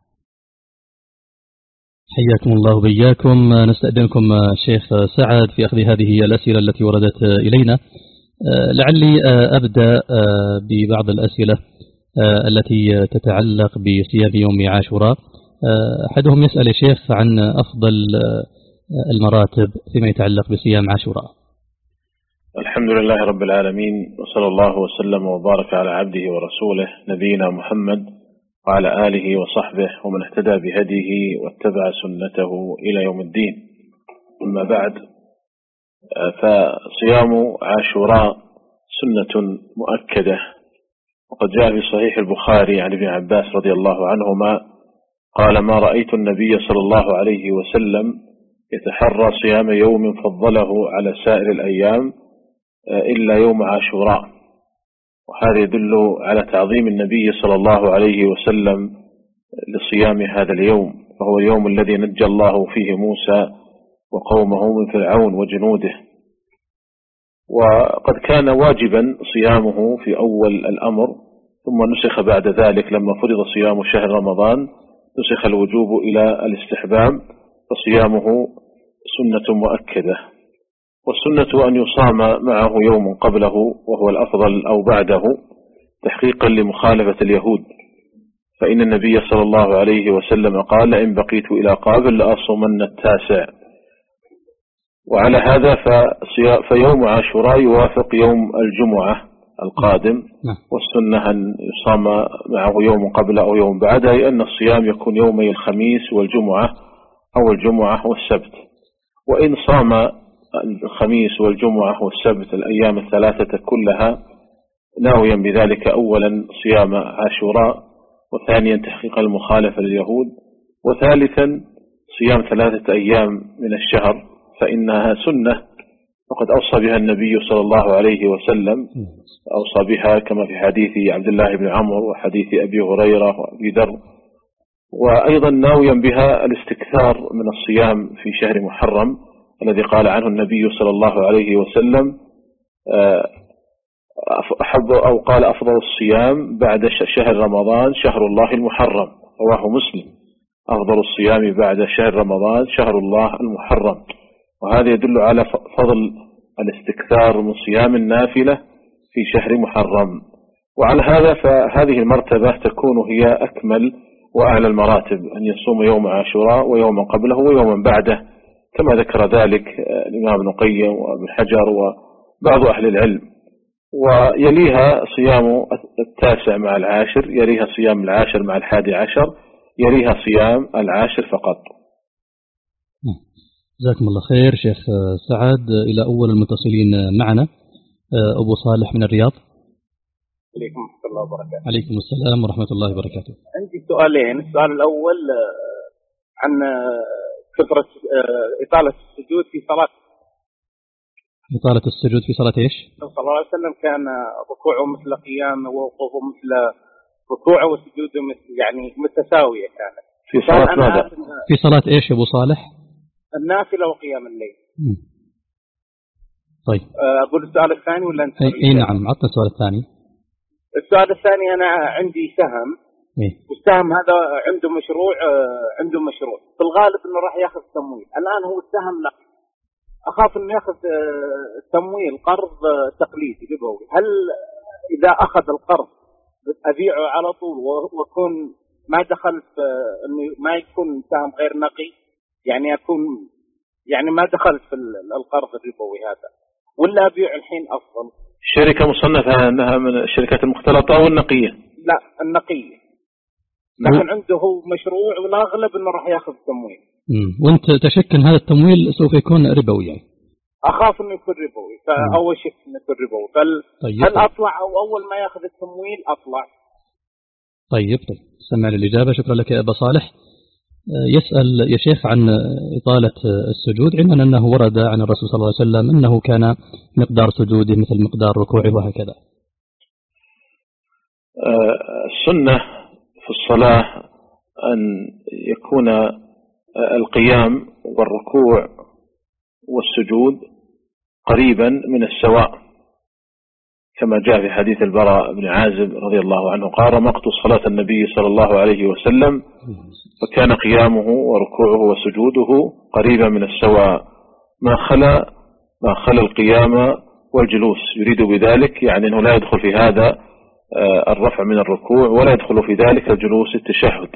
حياكم الله وبياكم. نستأذنكم شيخ سعد في أخذ هذه الأسئلة التي وردت إلينا. لعلي أبدأ ببعض الأسئلة التي تتعلق بصيام يوم عاشوراء. أحدهم يسأل الشيخ عن أفضل المراتب فيما يتعلق بصيام عاشوراء. الحمد لله رب العالمين، وصلى الله وسلم وبارك على عبده ورسوله نبينا محمد وعلى آله وصحبه ومن اهتدى بهديه واتبع سنته إلى يوم الدين. أما بعد، فصيام عاشوراء سنة مؤكدة، وقد جاء في صحيح البخاري عن ابن عباس رضي الله عنهما قال: ما رأيت النبي صلى الله عليه وسلم يتحرى صيام يوم فضله على سائر الأيام إلا يوم عاشوراء. وهذا يدل على تعظيم النبي صلى الله عليه وسلم لصيام هذا اليوم، فهو اليوم الذي نجى الله فيه موسى وقومه من فرعون وجنوده. وقد كان واجبا صيامه في أول الأمر، ثم نسخ بعد ذلك لما فرض صيام شهر رمضان نسخ الوجوب إلى الاستحباب، فصيامه سنة مؤكدة. والسنة أن يصام معه يوم قبله وهو الأفضل أو بعده تحقيقا لمخالفة اليهود، فإن النبي صلى الله عليه وسلم قال: إن بقيت إلى قابل لأصومن التاسع. وعلى هذا فيوم عاشوراء يوافق يوم الجمعة القادم، والسنة أن يصام معه يوم قبل أو يوم بعد، أي أن الصيام يكون يومي الخميس والجمعة أو الجمعة والسبت. وإن صام الخميس والجمعة والسبت الأيام الثلاثة كلها ناويا بذلك أولا صيام عاشوراء، وثانيا تحقيق المخالفة لليهود، وثالثا صيام ثلاثة أيام من الشهر فإنها سنة وقد أوصى بها النبي صلى الله عليه وسلم، أوصى بها كما في حديث عبد الله بن عمرو وحديث أبي هريرة وأبي ذر. وأيضا ناويا بها الاستكثار من الصيام في شهر محرم الذي قال عنه النبي صلى الله عليه وسلم أحب أو قال أفضل الصيام بعد شهر رمضان شهر الله المحرم، رواه مسلم. أفضل الصيام بعد شهر رمضان شهر الله المحرم، وهذا يدل على فضل الاستكثار من صيام النافلة في شهر محرم. وعلى هذا فهذه المرتبة تكون هي أكمل وأعلى المراتب، أن يصوم يوم عاشوراء ويوما قبله ويوما بعده كما ذكر ذلك الإمام ابن القيم وابن حجر وبعض أهل العلم. ويليها صيام التاسع مع العاشر، يليها صيام العاشر مع الحادي عشر، يليها صيام العاشر فقط. جزاكم الله خير شيخ سعد. إلى أول المتصلين معنا أبو صالح من الرياض. عليكم ورحمة الله وبركاته. عليكم السلام ورحمة الله وبركاته. عندي سؤالين. السؤال الأول عن كثرة إطالة السجود في صلاة إطالة السجود في صلاة إيش؟ صلى الله عليه وسلم كان ركوعه مثل قيامه ووقوفه مثل ركوعه وسجوده مثل يعني متساوية كانت. في صلاة ماذا؟ في صلاة إيش يا أبو صالح؟ النافلة وقيام الليل. م. طيب. أقول السؤال الثاني ولا أنت؟ أي, أي نعم، عطنا السؤال الثاني. السؤال الثاني أنا عندي سهم. إيه؟ والسهم هذا عنده مشروع عنده مشروع في الغالب إنه راح يأخذ تمويل. الآن هو السهم لا، أخاف إنه يأخذ تمويل قرض تقليدي ربوي. هل إذا أخذ القرض أبيعه على طول وأكون ما دخل في إنه ما يكون سهم غير نقي، يعني أكون يعني ما دخل في القرض الربوي هذا، ولا أبيع الحين أفضل؟ الشركة مصنفة أنها من الشركات المختلطة أو النقية؟ لا النقية، لكن عنده هو مشروع والأغلب إنه راح يأخذ تمويل. امم وأنت تشك أن هذا التمويل سوف يكون ربوي يعني؟ أخاف إنه يكون ربوي، فأول شك إنه يكون ربوي، فهل طيب. هل أطلع أو أول ما يأخذ التمويل أطلع؟ طيب طيب سمع الإجابة. شكرا لك يا أبا صالح. يسأل يا شيخ عن إطالة السجود، علما أنه ورد عن الرسول صلى الله عليه وسلم أنه كان مقدار سجوده مثل مقدار ركوعه وهكذا. السنة في الصلاة أن يكون القيام والركوع والسجود قريبا من السواء، كما جاء في حديث البراء بن عازب رضي الله عنه قال: رمقت صلاة النبي صلى الله عليه وسلم فكان قيامه وركوعه وسجوده قريبا من السواء ما خلا ما خلا القيام والجلوس. يريد بذلك يعني أنه لا يدخل في هذا الرفع من الركوع ولا يدخل في ذلك الجلوس التشهد.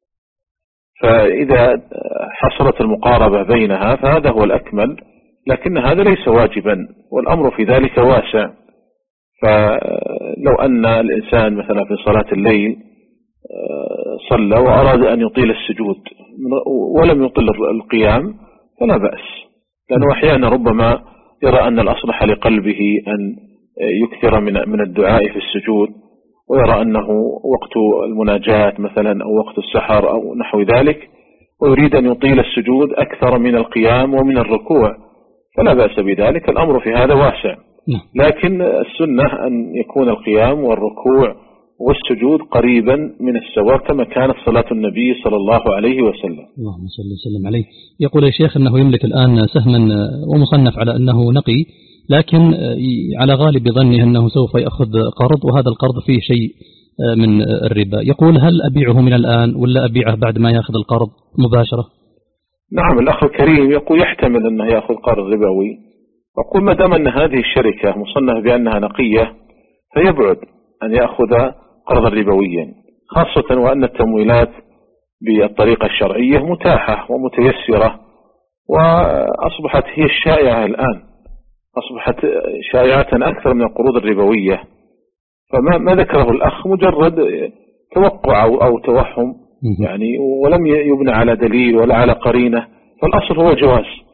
فإذا حصلت المقاربة بينها فهذا هو الأكمل، لكن هذا ليس واجبا والأمر في ذلك واسع. فلو أن الإنسان مثلا في صلاة الليل صلى وأراد أن يطيل السجود ولم يطيل القيام فلا بأس، لأنه أحيانا ربما يرى أن الأصلح لقلبه أن يكثر من من الدعاء في السجود، ويرى أنه وقت المناجاة مثلا أو وقت السحر أو نحو ذلك، ويريد أن يطيل السجود أكثر من القيام ومن الركوع، فلا بأس بذلك، الأمر في هذا واسع. لكن السنة أن يكون القيام والركوع والسجود قريبا من السواء كما كانت صلاة النبي صلى الله عليه وسلم. اللهم صل وسلم عليه. يقول يا شيخ أنه يملك الآن سهما ومصنف على أنه نقي، لكن على غالب ظنه أنه سوف يأخذ قرض، وهذا القرض فيه شيء من الربا. يقول هل أبيعه من الآن ولا أبيعه بعد ما يأخذ القرض مباشرة؟ نعم، الأخ الكريم يقول يحتمل أنه يأخذ قرض ربوي. أقول ما دام أن هذه الشركة مصنفة بأنها نقية فيبعد أن يأخذ قرضا ربويا، خاصة وأن التمويلات بالطريقة الشرعية متاحة ومتيسرة، وأصبحت هي الشائعة الآن، أصبحت شائعة أكثر من القروض الربوية. فما ما ذكره الأخ مجرد توقع أو, أو توهم يعني، ولم يبنى على دليل ولا على قرينة، فالأصل هو جواز.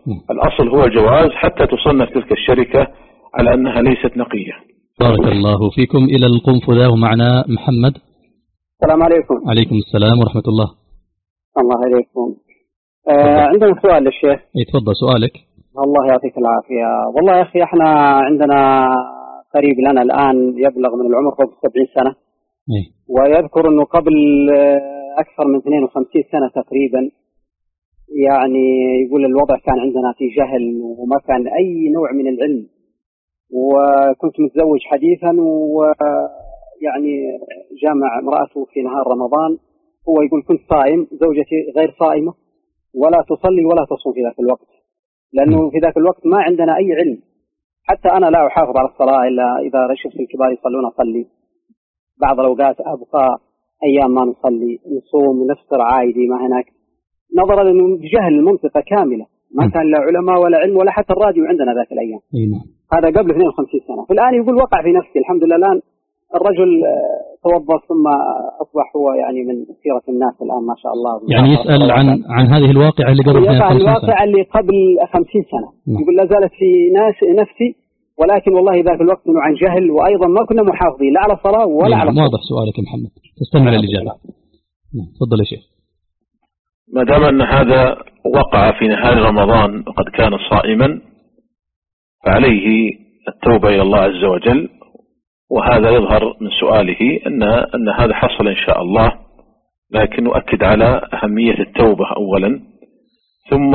الأصل هو الجواز حتى تصنف تلك الشركة على أنها ليست نقية. بارك الله فيكم. إلى القنفذة ومعنا محمد. السلام عليكم. عليكم السلام ورحمة الله. الله عليكم. آه عندنا سؤال للشيخ. يتفضل سؤالك. الله يعطيك العافية. والله يا أخي احنا عندنا قريب لنا الآن يبلغ من العمر فوق سبعين سنة. أي. ويذكر أنه قبل أكثر من اثنين وخمسين سنة تقريبا يعني يقول الوضع كان عندنا في جهل وما كان أي نوع من العلم، وكنت متزوج حديثا ويعني جامع امرأته في نهار رمضان، هو يقول كنت صائم، زوجتي غير صائمة ولا تصلي ولا تصوم في ذاك الوقت، لأنه في ذاك الوقت ما عندنا أي علم. حتى أنا لا أحافظ على الصلاة إلا إذا شفت الكبار يصلون أصلي، بعض الأوقات أبقى أيام ما نصلي، نصوم ونفطر عادي ما هناك، نظرا لأنه جهل المنطقة كاملة، ما كان لا علماء ولا علم ولا حتى الراديو عندنا ذاك الأيام. هذا قبل اثنين وخمسين سنة. في الآن يقول وقع في نفسي الحمد لله. الآن الرجل توظف ثم أصبح هو يعني من سيرة الناس الآن ما شاء الله. يعني يسأل عن عن هذه الواقعة اللي قبل اثنين وخمسين سنة. الواقعة اللي قبل خمسين سنة. نعم. يقول لا زالت في ناس نفسي، ولكن والله ذاك الوقت إنه عن جهل، وأيضا ما كنا محافظين لا على الصلاة ولا نعم. على الصلاة. واضح سؤالك يا محمد، تستمع للإجابة. تفضل يا شيخ. ما دام أن هذا وقع في نهار رمضان وقد كان صائما فعليه التوبة إلى الله عز وجل، وهذا يظهر من سؤاله أن أن هذا حصل إن شاء الله، لكن نؤكد على أهمية التوبة أولا، ثم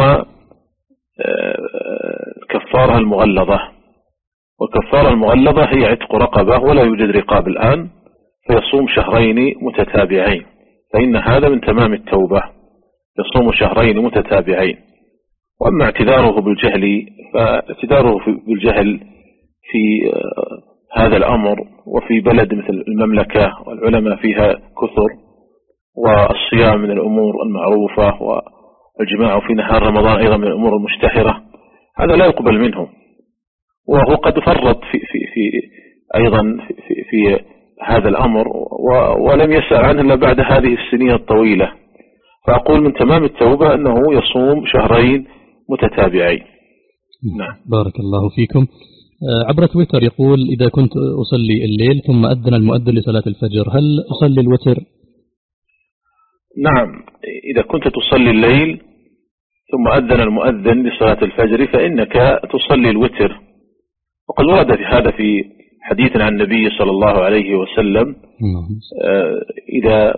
كفارها المغلظة. والكفارة المغلظة هي عتق رقبة، ولا يوجد رقاب الآن، فيصوم شهرين متتابعين، فإن هذا من تمام التوبة، يصوم شهرين متتابعين. وأما اعتذاره بالجهل فاعتذاره بالجهل في هذا الأمر وفي بلد مثل المملكة والعلماء فيها كثر، والصيام من الأمور المعروفة، والجماع في نهار رمضان أيضا من الأمور المشتهرة، هذا لا يقبل منه، وهو قد فرط في, في, في أيضا في, في, في هذا الأمر ولم يسأل عنه إلا بعد هذه السنين الطويلة. فأقول من تمام التوبة أنه يصوم شهرين متتابعين. نعم. بارك الله فيكم. عبر تويتر يقول إذا كنت أصلي الليل ثم أذن المؤذن لصلاة الفجر هل أصلي الوتر؟ نعم، إذا كنت تصلي الليل ثم أذن المؤذن لصلاة الفجر فإنك تصلي الوتر، وقد ورد في هذا في حديث عن النبي صلى الله عليه وسلم إذا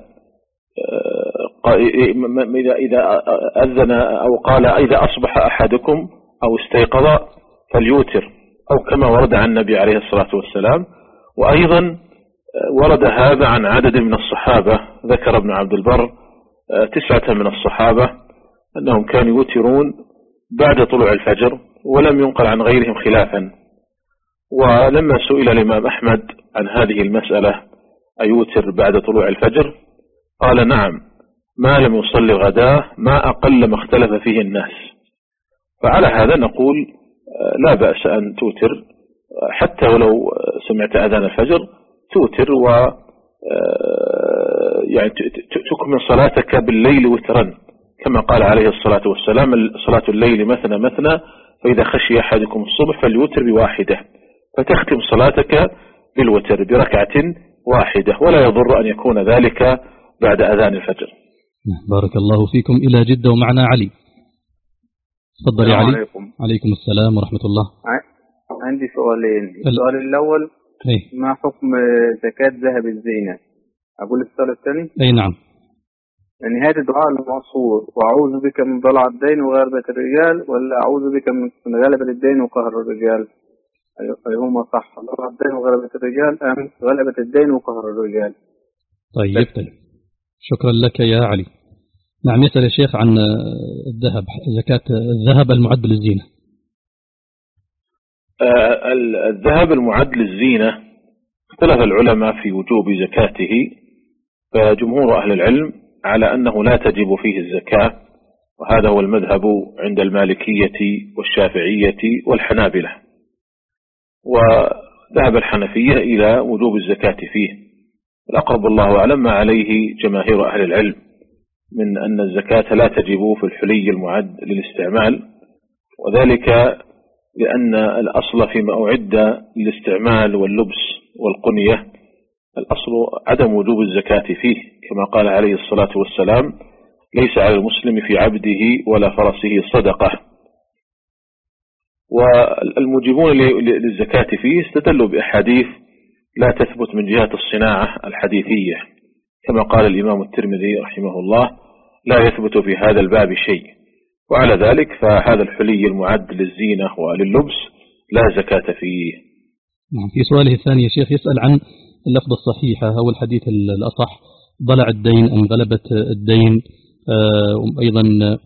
إذا إذا أذن أو قال إذا أصبح أحدكم أو استيقظ فليوتر، أو كما ورد عن النبي عليه الصلاة والسلام. وأيضا ورد هذا عن عدد من الصحابة، ذكر ابن عبد البر تسعة من الصحابة أنهم كانوا يوترون بعد طلوع الفجر، ولم ينقل عن غيرهم خلافا. ولما سئل الإمام أحمد عن هذه المسألة أيوتر بعد طلوع الفجر قال نعم، ما لم يصلي الغداء ما أقل ما اختلف فيه الناس. فعلى هذا نقول لا بأس أن توتر، حتى ولو سمعت أذان الفجر توتر، و يعني تكمل صلاتك بالليل وترا، كما قال عليه الصلاة والسلام صلاة الليل مثنى مثنى، فإذا خشي أحدكم الصبح فليوتر بواحدة، فتختم صلاتك بالوتر بركعة واحدة، ولا يضر أن يكون ذلك بعد أذان الفجر. بارك الله فيكم. إلى جدة ومعنا علي. تفضل يا علي. عليكم. عليكم السلام ورحمة الله. عندي سؤالين. السؤال الأول أي. ما حكم زكاة ذهب الزينة؟ أقول السؤال الثاني. أي نعم. يعني هذا دعاء المعصور، وأعوذ بك من ضلع الدين وغلبة الرجال، ولا أعوذ بك من غلبة الدين وقهر الرجال؟ أيهما صح؟ ضلع الدين وغلبة الرجال أم غلبة الدين وقهر الرجال؟ طيب طيب، شكرا لك يا علي. نعم، يسأل الشيخ عن الذهب، زكاة الذهب المعد للزينة. آه الذهب المعد للزينة اختلف العلماء في وجوب زكاته، فجمهور أهل العلم على أنه لا تجب فيه الزكاة، وهذا هو المذهب عند المالكية والشافعية والحنابلة، وذهب الحنفية إلى وجوب الزكاة فيه. الأقرب الله أعلم ما عليه جماهير أهل العلم من أن الزكاة لا تجب في الحلي المعد للاستعمال، وذلك لأن الأصل فيما أعد للاستعمال واللبس والقنية الأصل عدم وجوب الزكاة فيه، كما قال عليه الصلاة والسلام: ليس على المسلم في عبده ولا فرسه صدقة. والموجبون للزكاة فيه استدلوا بأحاديث لا تثبت من جهة الصناعة الحديثية، كما قال الإمام الترمذي رحمه الله: لا يثبت في هذا الباب شيء. وعلى ذلك فهذا الحلي المعد للزينة ولللبس لا زكاة فيه. في سؤاله الثاني يا شيخ يسأل عن اللفظ الصحيحة أو الحديث الأصح: ضلع الدين أم غلبة الدين، أيضا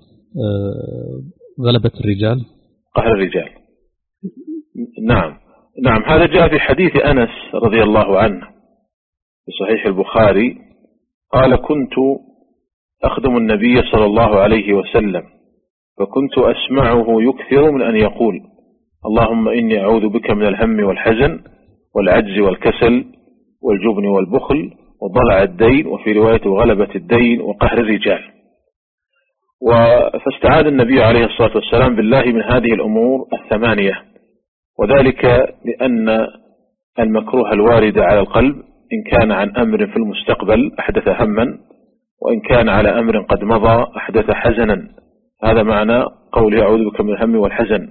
غلبة الرجال، قهر الرجال. نعم نعم هذا جاء في حديث أنس رضي الله عنه في صحيح البخاري، قال: كنت أخدم النبي صلى الله عليه وسلم فكنت أسمعه يكثر من أن يقول: اللهم إني أعوذ بك من الهم والحزن والعجز والكسل والجبن والبخل وضلع الدين، وفي رواية غلبة الدين وقهر الرجال. فاستعاذ النبي عليه الصلاة والسلام بالله من هذه الأمور الثمانية، وذلك لأن المكروه الوارد على القلب إن كان عن أمر في المستقبل أحدث هما، وإن كان على أمر قد مضى أحدث حزنا. هذا معنى قوله: أعوذ بك من الهم والحزن.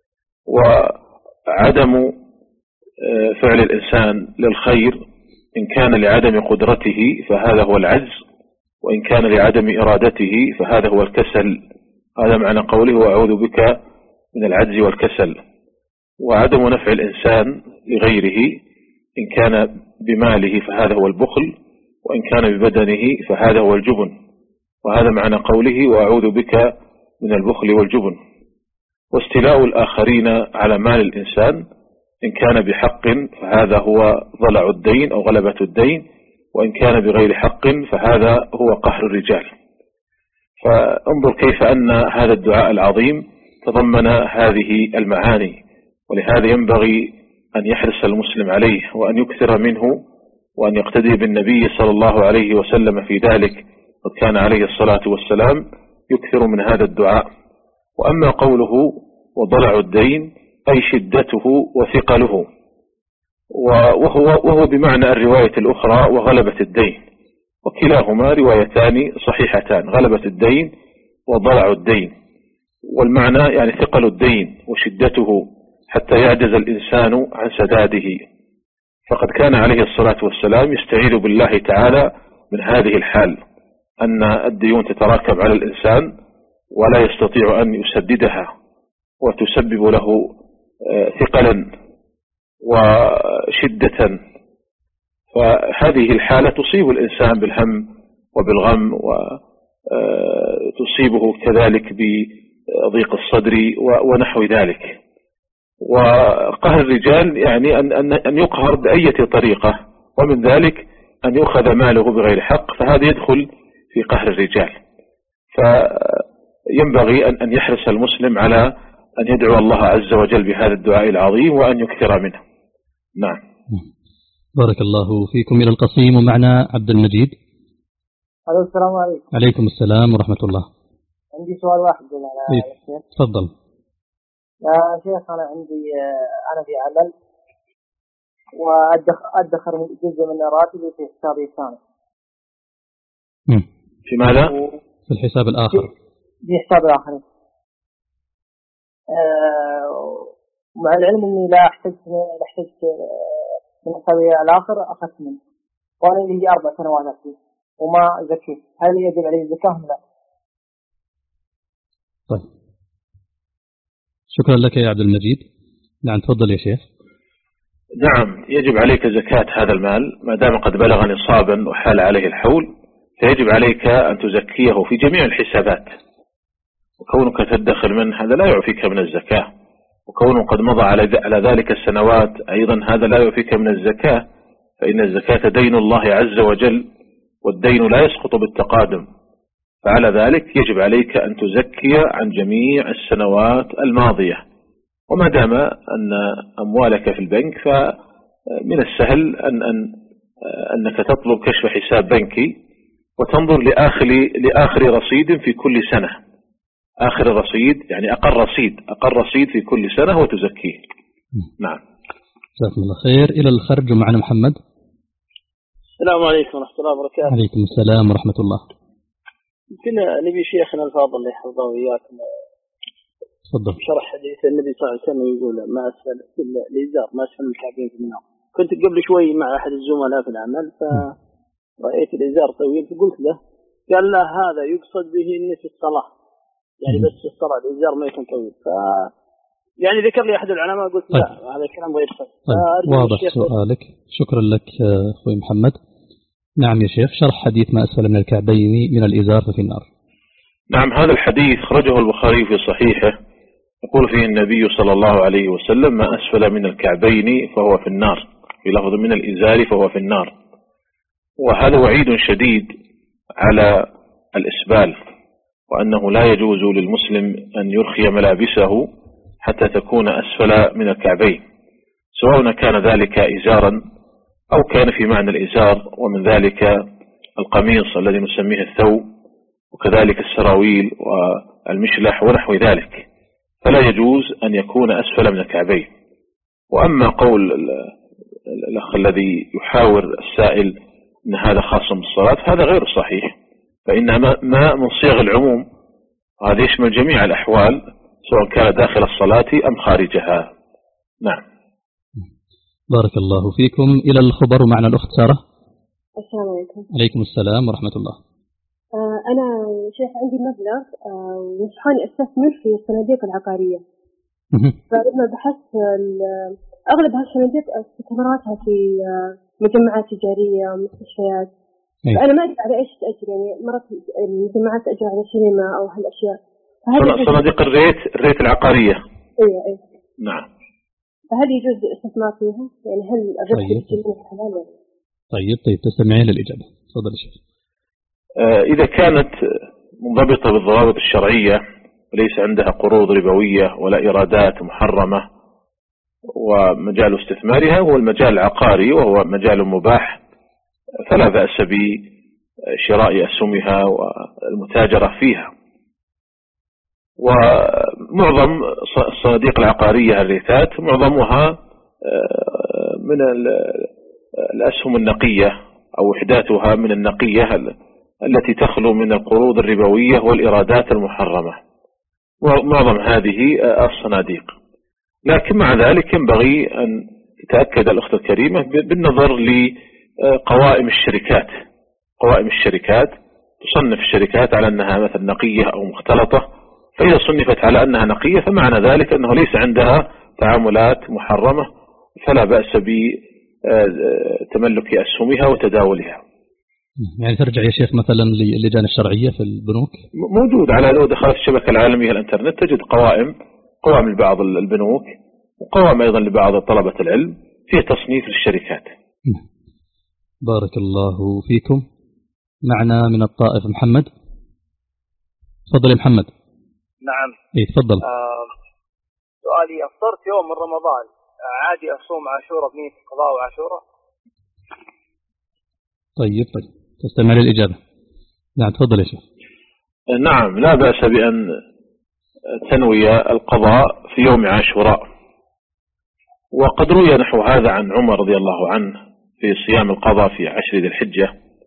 وعدم فعل الإنسان للخير إن كان لعدم قدرته فهذا هو العجز، وإن كان لعدم إرادته فهذا هو الكسل. هذا معنى قوله: وأعوذ بك من العجز والكسل. وعدم نفع الإنسان لغيره إن كان بماله فهذا هو البخل، وإن كان ببدنه فهذا هو الجبن. وهذا معنى قوله: وأعوذ بك من البخل والجبن. واستيلاء الآخرين على مال الإنسان إن كان بحق فهذا هو ضلع الدين أو غلبة الدين، وإن كان بغير حق فهذا هو قهر الرجال. فانظر كيف أن هذا الدعاء العظيم تضمن هذه المعاني، ولهذا ينبغي أن يحرص المسلم عليه وأن يكثر منه وأن يقتدي بالنبي صلى الله عليه وسلم في ذلك، وكان عليه الصلاة والسلام يكثر من هذا الدعاء. وأما قوله وضلع الدين أي شدته وثقله، وهو, وهو بمعنى الرواية الأخرى وغلبة الدين، وكلاهما روايتان صحيحتان: غلبة الدين وضلع الدين. والمعنى يعني ثقل الدين وشدته حتى يعجز الإنسان عن سداده. فقد كان عليه الصلاة والسلام يستعيذ بالله تعالى من هذه الحال، أن الديون تتراكم على الإنسان ولا يستطيع أن يسددها وتسبب له ثقلا وشدة. فهذه الحالة تصيب الإنسان بالهم وبالغم، وتصيبه كذلك بضيق الصدر ونحو ذلك. وقهر الرجال يعني أن يقهر بأي طريقة، ومن ذلك أن يؤخذ ماله بغير حق، فهذا يدخل في قهر الرجال. فينبغي أن يحرص المسلم على أن يدعو الله عز وجل بهذا الدعاء العظيم وأن يكثر منه. نعم. بارك الله فيكم. إلى القصيم ومعنا عبد المجيد. ألو السلام عليكم. عليكم السلام ورحمة الله. عندي سؤال واحد يا شيخ. تفضل. يا شيخ أنا عندي أنا في عمل وأدخر جزء من راتبي في حسابي الثاني. في ماذا؟ في الحساب الآخر. في حساب الآخر. أه مع العلم إني لا أحتاج لا أحتاج من حسابي الآخر أخذت منه، وأنا لي أربع سنوات فيه وما زكيت، هل يجب علي الزكاة أم لا؟ طيب شكرا لك يا عبد المجيد. نعم تفضل يا شيخ. نعم يجب عليك زكاة هذا المال ما دام قد بلغ نصابا وحال عليه الحول، فيجب عليك أن تزكيه في جميع الحسابات. وكونك تدخر منه هذا لا يعفيك من الزكاة، وكونه قد مضى على ذلك السنوات أيضا هذا لا يعفيك من الزكاة، فإن الزكاة دين الله عز وجل، والدين لا يسقط بالتقادم. فعلى ذلك يجب عليك أن تزكي عن جميع السنوات الماضية. وما دام أن أموالك في البنك فمن السهل أن أن أنك تطلب كشف حساب بنكي وتنظر لآخر, لآخر رصيد في كل سنة. آخر الرصيد، يعني أقل رصيد أقل رصيد في كل سنة وتزكيه. نعم. جزاكم الله خير. إلى الخرج معنا محمد. السلام عليكم ورحمة الله وبركاته. عليكم السلام ورحمة الله. يمكن نبي شيخنا الفاضل اللي يحفظه وإياكم تفضل. شرح حديث النبي صلى الله عليه وسلم يقول ما أسفل الإزار ما أسفل الكعبين في النار. كنت قبل شوي مع أحد الزملاء في العمل فرأيت الإزار طويل فقلت له قال لا هذا يقصد به النصف الصلاة، يعني بس الصلاة الإزار ما يكون طويل. ف يعني ذكر لي أحد العلماء قلت لا هذا الكلام غير صحيح. طيب. واضح سؤالك، شكرا لك أخوي محمد. نعم يا شيخ، شرح حديث ما أسفل من الكعبين من الإزار ففي النار. نعم، هذا الحديث خرجه البخاري في صحيحه، يقول فيه النبي صلى الله عليه وسلم ما أسفل من الكعبين فهو في النار، في لفظ من الإزار فهو في النار. وهذا وعيد شديد على الإسبال، وأنه لا يجوز للمسلم أن يرخي ملابسه حتى تكون أسفل من الكعبين، سواء كان ذلك إزارا أو كان في معنى الإزار، ومن ذلك القميص الذي نسميه الثوب، وكذلك السراويل والمشلح ونحو ذلك، فلا يجوز أن يكون أسفل من الكعبين. وأما قول الأخ الذي يحاور السائل أن هذا خاص بالصلاة، هذا غير صحيح، فإنها ما من صيغ العموم، وهذا يشمل جميع الأحوال سواء كان داخل الصلاة أم خارجها. نعم. بارك الله فيكم. إلى الخبر معنا الأخت سارة. السلام عليكم. عليكم السلام ورحمة الله. آه أنا شيخ عندي مبلغ ونصحاني آه أستثمر في الصناديق العقارية. فلما بحثت أغلب هالصناديق استثماراتها في آه مجمعات تجارية ومستشفيات. فأنا ما أدري على إيش تأجر، يعني مرات المجمعات تأجر على سينما أو هالأشياء. صناديق الريت الريت العقارية. أيوة أيوة. نعم. فهل يجوز الاستثمار فيها؟ يعني هل الربح طيب. حلال؟ طيب طيب تستمعين للإجابة. تفضل شيخ. آه إذا كانت منضبطة بالضوابط الشرعية وليس عندها قروض ربوية ولا إيرادات محرمة، ومجال استثمارها هو المجال العقاري وهو مجال مباح، فلا بأس بشراء أسهمها والمتاجرة فيها. ومعظم الصناديق العقارية الريتات معظمها من الأسهم النقية أو وحداتها من النقية التي تخلو من القروض الربوية والإيرادات المحرمة، معظم هذه الصناديق. لكن مع ذلك ينبغي أن تتأكد الأخت الكريمة بالنظر لقوائم الشركات. قوائم الشركات تصنف الشركات على أنها مثل نقية أو مختلطة، فإذا صنفت على أنها نقية فمعنى ذلك أنه ليس عندها تعاملات محرمة، فلا بأس بتملك أسهمها وتداولها. يعني ترجع يا شيخ مثلا للجان الشرعية في البنوك؟ موجود، على لو دخلت الشبكة العالمية الانترنت تجد قوائم قوائم لبعض البنوك وقوائم أيضا لبعض طلبة العلم فيه تصنيف للشركات. بارك الله فيكم. معنا من الطائف محمد. تفضل يا محمد. نعم. اي تفضل. آه سؤالي، أفطرت يوم من رمضان عادي أصوم عاشوراء بنية القضاء وعاشوراء؟ طيب طيب تستمع للإجابة. نعم تفضل يا شيخ. نعم، لا بأس بأن تنوي القضاء في يوم عاشوراء، وقد روي نحو هذا عن عمر رضي الله عنه في صيام القضاء في عشر ذي الحجة.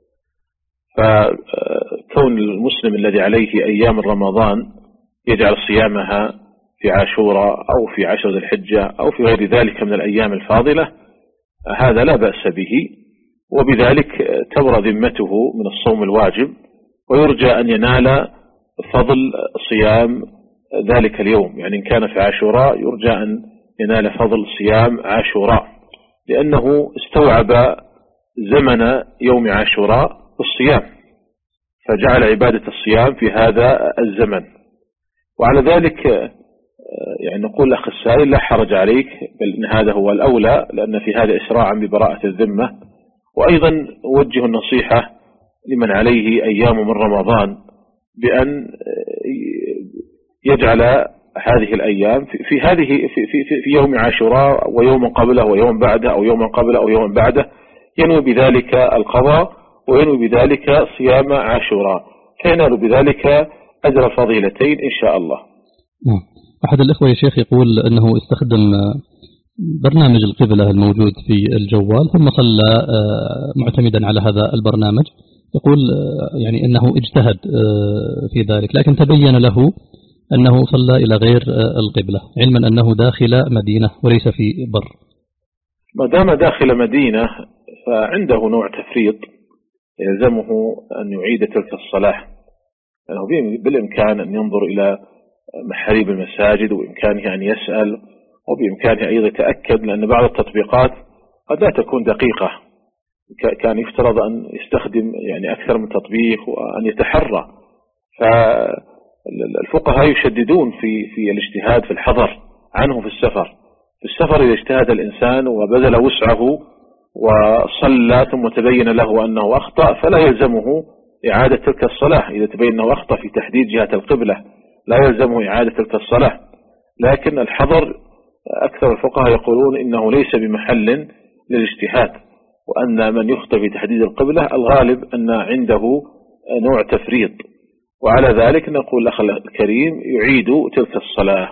فكون المسلم الذي عليه أيام رمضان يجعل صيامها في عاشوراء أو في عشر ذي الحجة أو في غير ذلك من الأيام الفاضلة، هذا لا بأس به، وبذلك تبرى ذمته من الصوم الواجب، ويرجى أن ينال فضل صيام ذلك اليوم. يعني إن كان في عاشوراء يرجى أن ينال فضل صيام عاشوراء، لأنه استوعب زمن يوم عاشوراء بالصيام، فجعل عبادة الصيام في هذا الزمن. وعلى ذلك يعني نقول لأخ السائل لا حرج عليك، بل إن هذا هو الأولى، لأن في هذا إسراعا ببراءة الذمة. وأيضا أوجه النصيحة لمن عليه أيام من رمضان بأن يجعل هذه الأيام في, في هذه في, في, في يوم عاشوراء ويوم قبله ويوم بعده أو يوم قبله أو يوم بعده، ينوي بذلك القضاء وينوي بذلك صيام عاشوراء، فينال بذلك أجر الفضيلتين إن شاء الله. نعم. أحد الإخوة يا شيخ يقول أنه استخدم برنامج القبلة الموجود في الجوال ثم صلى معتمدا على هذا البرنامج، يقول يعني أنه اجتهد في ذلك لكن تبين له أنه صلى إلى غير القبلة علما أنه داخل مدينة وليس في بر. ما دام داخل مدينة فعنده نوع تفريط يلزمه أن يعيد تلك الصلاة، لأنه بالإمكان أن ينظر إلى محاريب المساجد وبإمكانه أن يسأل وبإمكانه أيضا يتأكد، لأن بعض التطبيقات قد لا تكون دقيقة، كان يفترض أن يستخدم يعني أكثر من تطبيق وأن يتحرى. فالفقهاء يشددون في في الاجتهاد في الحضر عنه في السفر. في السفر إذا اجتهد الإنسان وبذل وسعه وصلى ثم تبين له أنه أخطأ فلا يلزمه إعادة تلك الصلاة. إذا تبين أنه أخطأ في تحديد جهة القبلة لا يلزمه إعادة تلك الصلاة. لكن الحضر أكثر الفقهاء يقولون إنه ليس بمحل للاجتهاد، وأن من يخطئ في تحديد القبلة الغالب أن عنده نوع تفريط، وعلى ذلك نقول الأخ الكريم يعيد تلك الصلاة.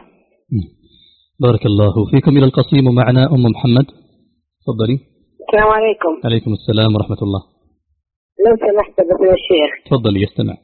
بارك الله فيكم. إلى القصيم معنا أم محمد، تفضلي. السلام عليكم. عليكم السلام ورحمة الله. لو سمحت بابن الشيخ. تفضلي يستمع.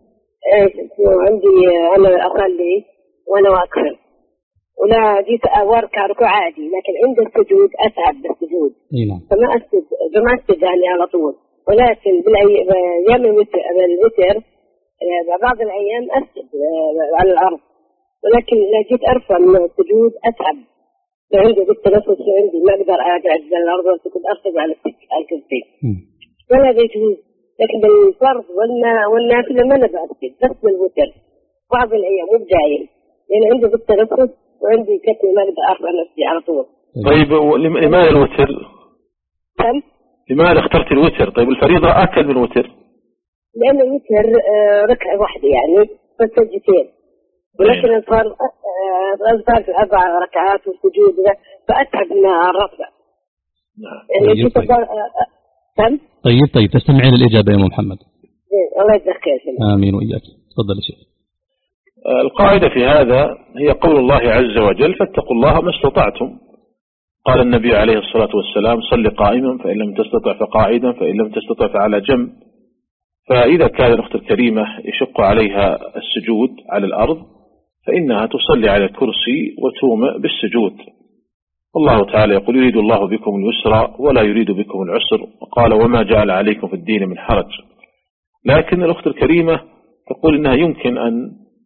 عندي أنا أصلي وأنا أكثر ولا جيت أوركع ركوع عادي، لكن عند السجود أتعب بالسجود. نعم. فما أسجد فما أسجد يعني على طول، ولكن بالأيام الوتر بعض الأيام أسجد على الأرض، ولكن إذا جيت أرفع من السجود أتعب، فعندي بالتنفس عندي ما أقدر أقعد على الأرض وأسجد أرفع على الكرسي ولا يجوز. لكن بالفرض والنافلة ما نبغى أسجد بس بالوتر بعض الأيام مو بدايم، لأن عندي بالتنفس وعندي كتم ما أقدر أرفع نفسي على طول. طيب لماذا الوتر؟ كم؟ لماذا اخترت الوتر؟ طيب الفريضة أكل من الوتر. لأن الوتر ركعة واحدة يعني فسجدتين، ولكن الفرض أذكر في أربع ركعات والسجود فأتعب من الرفع. نعم. يعني طيب طيب. كم؟ طيب طيب تستمعين الإجابة يا أم محمد. الله يجزاك خير. آمين وإياك. تفضل يا شيخ. القاعدة في هذا هي قول الله عز وجل فاتقوا الله ما استطعتم. قال النبي عليه الصلاة والسلام صل قائما فإن لم تستطع فقاعدا فإن لم تستطع فعلى جنب. فإذا كان الأخت الكريمة يشق عليها السجود على الأرض فإنها تصلي على الكرسي وتومئ بالسجود. الله تعالى يقول يريد الله بكم اليسر ولا يريد بكم العسر، وقال وما جعل عليكم في الدين من حرج. لكن الأخت الكريمة تقول إنها يمكن أن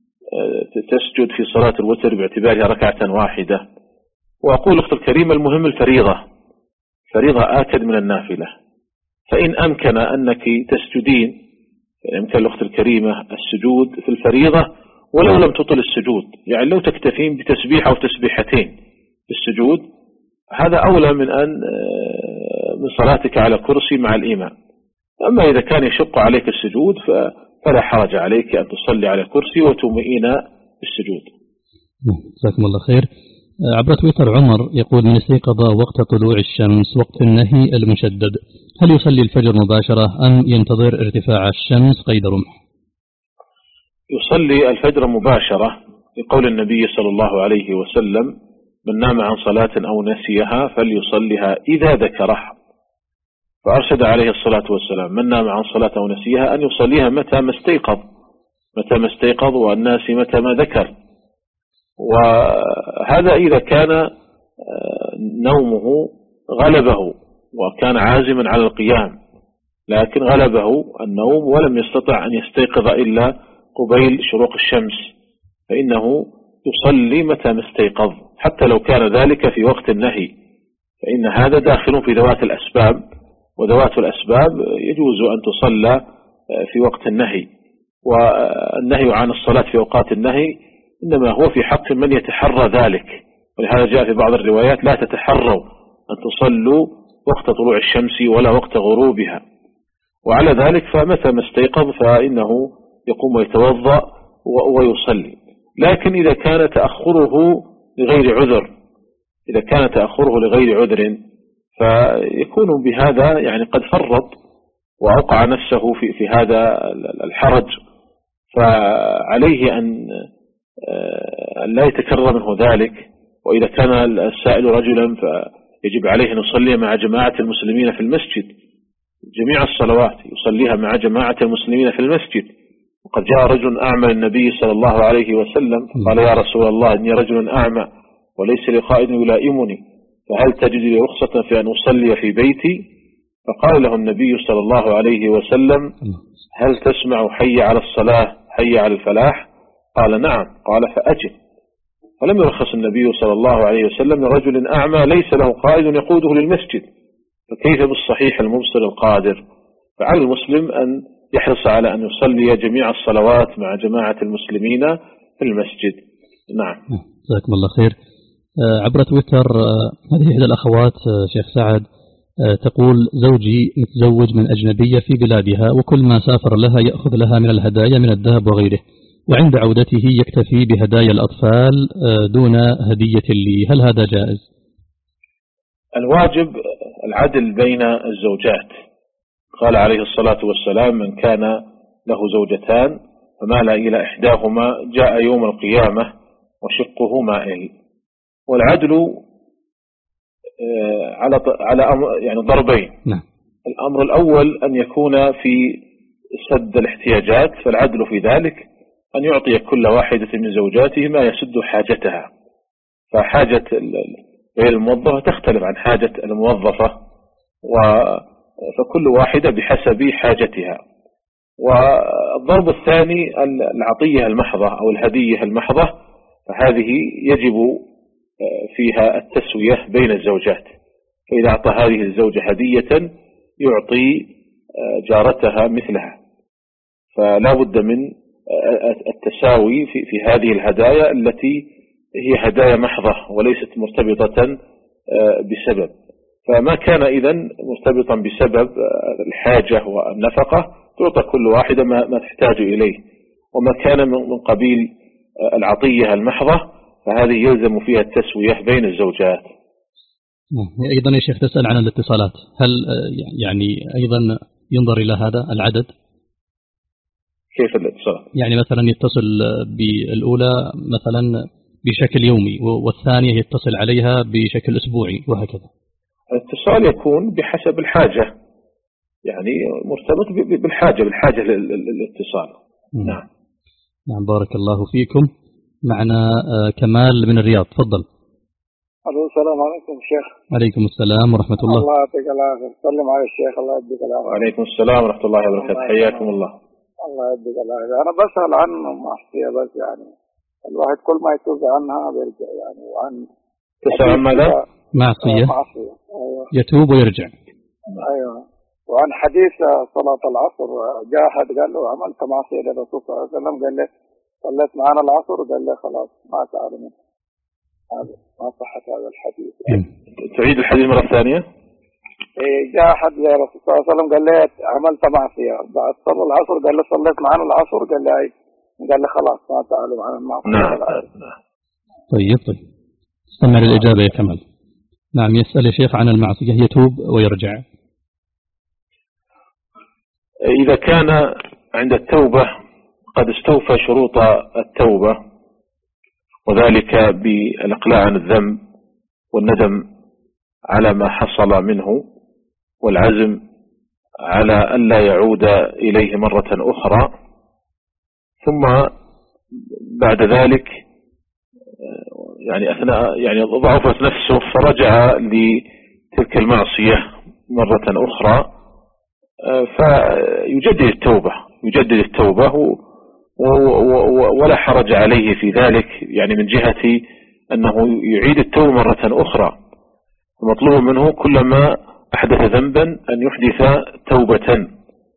تسجد في صلاة الوتر باعتبارها ركعة واحدة. وأقول الأخت الكريمة المهم الفريضة، فريضة آكد من النافلة. فإن أمكن أنك تسجدين يمكن الأخت الكريمة السجود في الفريضة ولو لم تطل السجود، يعني لو تكتفين بتسبيح أو تسبيحتين بالسجود هذا أولى من أن من صلاتك على الكرسي مع الإمام. أما إذا كان يشق عليك السجود فلا حرج عليك أن تصلي على الكرسي وتومئين بالسجود. جزاكم الله خير. عبر تويتر عمر يقول من استيقظ وقت طلوع الشمس وقت النهي المشدد هل يصلي الفجر مباشرة أم ينتظر ارتفاع الشمس قيد رمح؟ يصلي الفجر مباشرة لقول النبي صلى الله عليه وسلم من نام عن صلاة أو نسيها فليصليها إذا ذكرها. فأرشد عليه الصلاة والسلام من نام عن صلاة أو نسيها أن يصليها متى ما استيقظ، متى ما استيقظ والناس متى ما ذكر. وهذا إذا كان نومه غلبه وكان عازما على القيام، لكن غلبه النوم ولم يستطع أن يستيقظ إلا قبيل شروق الشمس فإنه يصلي متى ما استيقظ حتى لو كان ذلك في وقت النهي، فإن هذا داخل في ذوات الأسباب، وذوات الأسباب يجوز أن تصلى في وقت النهي. والنهي عن الصلاة في أوقات النهي إنما هو في حق من يتحرى ذلك، ولهذا جاء في بعض الروايات لا تتحروا أن تصلوا وقت طلوع الشمس ولا وقت غروبها. وعلى ذلك فمتى ما استيقظ فإنه يقوم ويتوضأ ويصلي. لكن إذا كان تأخره لغير عذر، إذا كان تأخره لغير عذر فيكون بهذا يعني قد فرط وأوقع نفسه في في هذا الحرج، فعليه أن لا يتكرر منه ذلك. وإذا كان السائل رجلا فيجب عليه أن يصلي مع جماعة المسلمين في المسجد، جميع الصلوات يصليها مع جماعة المسلمين في المسجد. وقد جاء رجل أعمى النبي صلى الله عليه وسلم قال: يا رسول الله، إني رجل أعمى وليس لي قائد يلائمني، فهل تجد لي رخصة في أن أصلي في بيتي؟ فقال له النبي صلى الله عليه وسلم: هل تسمع حي على الصلاة حي على الفلاح؟ قال: نعم. قال: فأجب. فلم يرخص النبي صلى الله عليه وسلم لرجل أعمى ليس له قائد يقوده للمسجد، فكيف بالصحيح المبصر القادر؟ فعلى المسلم أن يحرص على أن يصلي جميع الصلوات مع جماعة المسلمين في المسجد. نعم. جزاكم الله خير. عبر تويتر هذه إحدى الأخوات شيخ سعد تقول: زوجي متزوج من أجنبية في بلادها، وكل ما سافر لها يأخذ لها من الهدايا من الذهب وغيره، وعند عودته يكتفي بهدايا الأطفال دون هدية لي، هل هذا جائز؟ الواجب العدل بين الزوجات. قال عليه الصلاة والسلام: من كان له زوجتان فمال إلى إحداهما جاء يوم القيامة وشقه مائل. والعدل على على يعني ضربين. نعم. الأمر الأول أن يكون في سد الاحتياجات، فالعدل في ذلك أن يعطي كل واحدة من زوجاته ما يسد حاجتها، فحاجة غير الموظفة تختلف عن حاجة الموظفة، فكل واحدة بحسب حاجتها. والضرب الثاني العطية المحضة أو الهدية المحضة، فهذه يجب فيها التسوية بين الزوجات، فإذا أعطى هذه الزوجة هدية يعطي جارتها مثلها، فلا بد من التساوي في, في هذه الهدايا التي هي هدايا محضة وليست مرتبطة بسبب. فما كان إذن مرتبطا بسبب الحاجة والنفقة تعطى كل واحدة ما تحتاج إليه، وما كان من قبيل العطية المحضة فهذه يلزم فيها التسوية بين الزوجات. أيضا يا شيخ تسأل عن الاتصالات، هل يعني أيضا ينظر إلى هذا العدد؟ كيف الاتصال؟ يعني مثلا يتصل بالأولى مثلا بشكل يومي، والثانية يتصل عليها بشكل أسبوعي وهكذا. الاتصال يكون بحسب الحاجة، يعني مرتبط بالحاجة بالحاجة للاتصال. نعم. نعم بارك الله فيكم. معنا كمال من الرياض، تفضل. السلام عليكم شيخ. عليكم السلام ورحمة الله. الله يعطيك العافية. سلم على الشيخ. الله يديك العافية. وعليكم السلام ورحمة الله وبركاته. حياكم الله. الله يديك العافية. أنا بسأل عن معصية بس، يعني الواحد كل ما يتوب عنها بيرجع، يعني وعن تسأل عن ماذا؟ معصية. معصية. أيوة. يتوب ويرجع. أيوة. وعن حديث صلاة العصر جاء أحد قال له عملت معصية للرسول صلى الله عليه وسلم، قال له صليت معنا العصر، قال له خلاص ما تعلم. هذا ما صحت هذا الحديث. تعيد الحديث مرة ثانية. إيه جاء أحد للرسول صلى الله عليه وسلم قال له عملت معصية بعد صلاة العصر، قال له صليت معنا العصر، قال له أي، قال له خلاص ما تعلم عن المعصية. نعم. طيب طيب استمع للإجابة يا كمال. نعم يسأل يا شيخ عن المعصية، يتوب ويرجع. إذا كان عند التوبة قد استوفى شروط التوبة، وذلك بالإقلاع عن الذنب والندم على ما حصل منه والعزم على ألا يعود إليه مرة أخرى، ثم بعد ذلك يعني أثناء يعني ضعفت نفسه فرجع لتلك المعصية مرة أخرى، فيجدد التوبة يجدد التوبة ولا حرج عليه في ذلك، يعني من جهة أنه يعيد التوبة مرة أخرى. المطلوب منه كلما أحدث ذنبا أن يحدث توبة،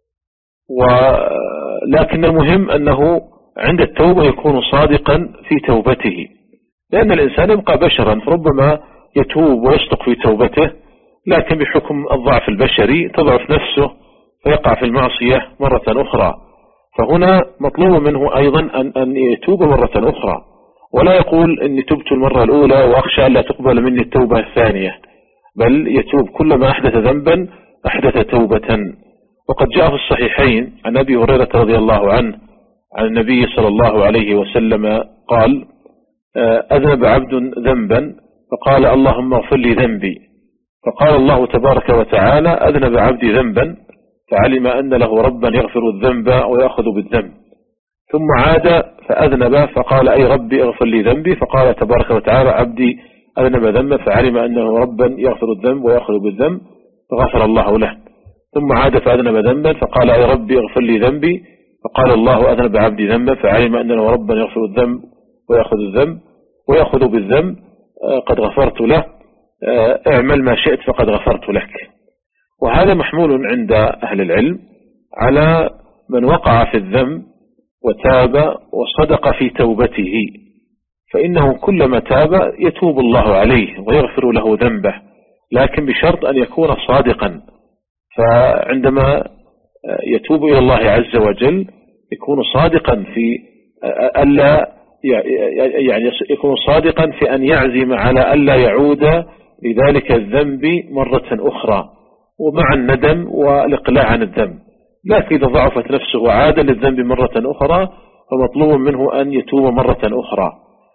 ولكن المهم أنه عند التوبة يكون صادقا في توبته، لأن الإنسان يبقى بشرا، فربما يتوب ويصدق في توبته، لكن بحكم الضعف البشري تضعف نفسه فيقع في المعصية مرة أخرى. فهنا مطلوب منه أيضا أن, أن يتوب مرة أخرى، ولا يقول إني تبت المرة الأولى وأخشى أن لا تقبل مني التوبة الثانية، بل يتوب كلما أحدث ذنبا أحدث توبة. وقد جاء في الصحيحين عن أبي هريرة رضي الله عنه عن النبي صلى الله عليه وسلم قال: أذنب عبد ذنبا فقال: اللهم اغفر لي ذنبي، فقال الله تبارك وتعالى: أذنب عبدي ذنبا، فعلم أن له ربا يغفر الذنب ويأخذ بالذنب، ثم عاد فأذنب فقال: أي ربي اغفر لي ذنبي، فقال تبارك وتعالى: عبدي أذنب ذنبا فعلم أنه ربا يغفر الذنب ويأخذ بالذنب، فغفر الله له، ثم عاد فأذنب ذنبا فقال: أي ربي اغفر لي ذنبي، فقال الله: أذنب عبدي ذنبا فعلم أنه ربا يغفر الذنب ويأخذ الذنب ويأخذ بالذنب، قد غفرت له، اعمل ما شئت فقد غفرت لك. وهذا محمول عند أهل العلم على من وقع في الذنب وتاب وصدق في توبته، فإنه كلما تاب يتوب الله عليه ويغفر له ذنبه، لكن بشرط أن يكون صادقا. فعندما يتوب إلى الله عز وجل يكون صادقا في ألا يعني يكون صادقا في أن يعزم على ألا يعود لذلك الذنب مرة أخرى، ومع الندم والإقلاع عن الذنب. لكن إذا ضعفت نفسه وعاد للذنب مرة أخرى فمطلوب منه أن يتوب مرة أخرى،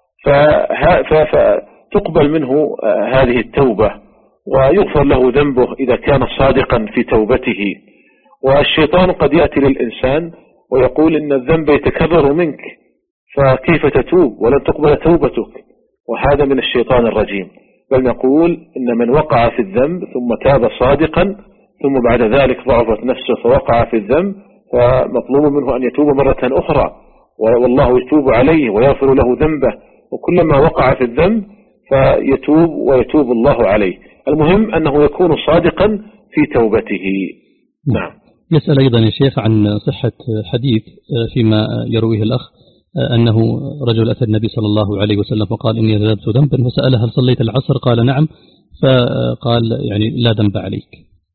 فتقبل منه هذه التوبة ويغفر له ذنبه إذا كان صادقا في توبته. والشيطان قد يأتي للإنسان ويقول إن الذنب يتكرر منك فكيف تتوب ولن تقبل توبتك، وهذا من الشيطان الرجيم. بل نقول إن من وقع في الذنب ثم تاب صادقا ثم بعد ذلك ضعفت نفسه فوقع في الذنب، فمطلوب منه أن يتوب مرة أخرى، والله يتوب عليه ويغفر له ذنبه، وكلما وقع في الذنب فيتوب ويتوب الله عليه. المهم أنه يكون صادقا في توبته. نعم. يسأل أيضا يا شيخ عن صحة حديث فيما يرويه الأخ أنه رجل أتى النبي صلى الله عليه وسلم فقال: إني ذنبت ذنبا، فسأله: هل صليت العصر؟ قال: نعم. فقال: يعني لا ذنب عليك.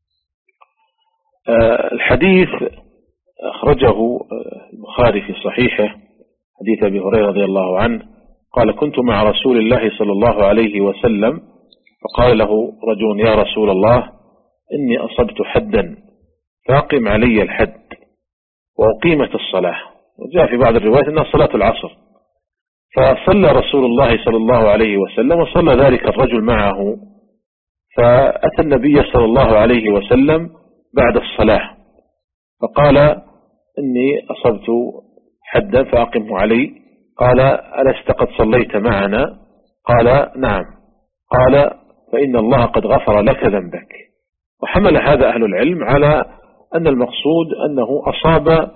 الحديث أخرجه البخاري في صحيحه، حديث أبي هريرة رضي الله عنه قال: كنت مع رسول الله صلى الله عليه وسلم فقال له رجل: يا رسول الله، إني أصبت حدا فأقم علي الحد وأقيمت الصلاة. وجاء في بعض الروايات أنها صلاة العصر، فصلى رسول الله صلى الله عليه وسلم وصلى ذلك الرجل معه، فأتى النبي صلى الله عليه وسلم بعد الصلاة فقال: إني أصبت حدا فأقمه علي. قال: ألست قد صليت معنا؟ قال: نعم. قال: فإن الله قد غفر لك ذنبك. وحمل هذا أهل العلم على أن المقصود أنه أصاب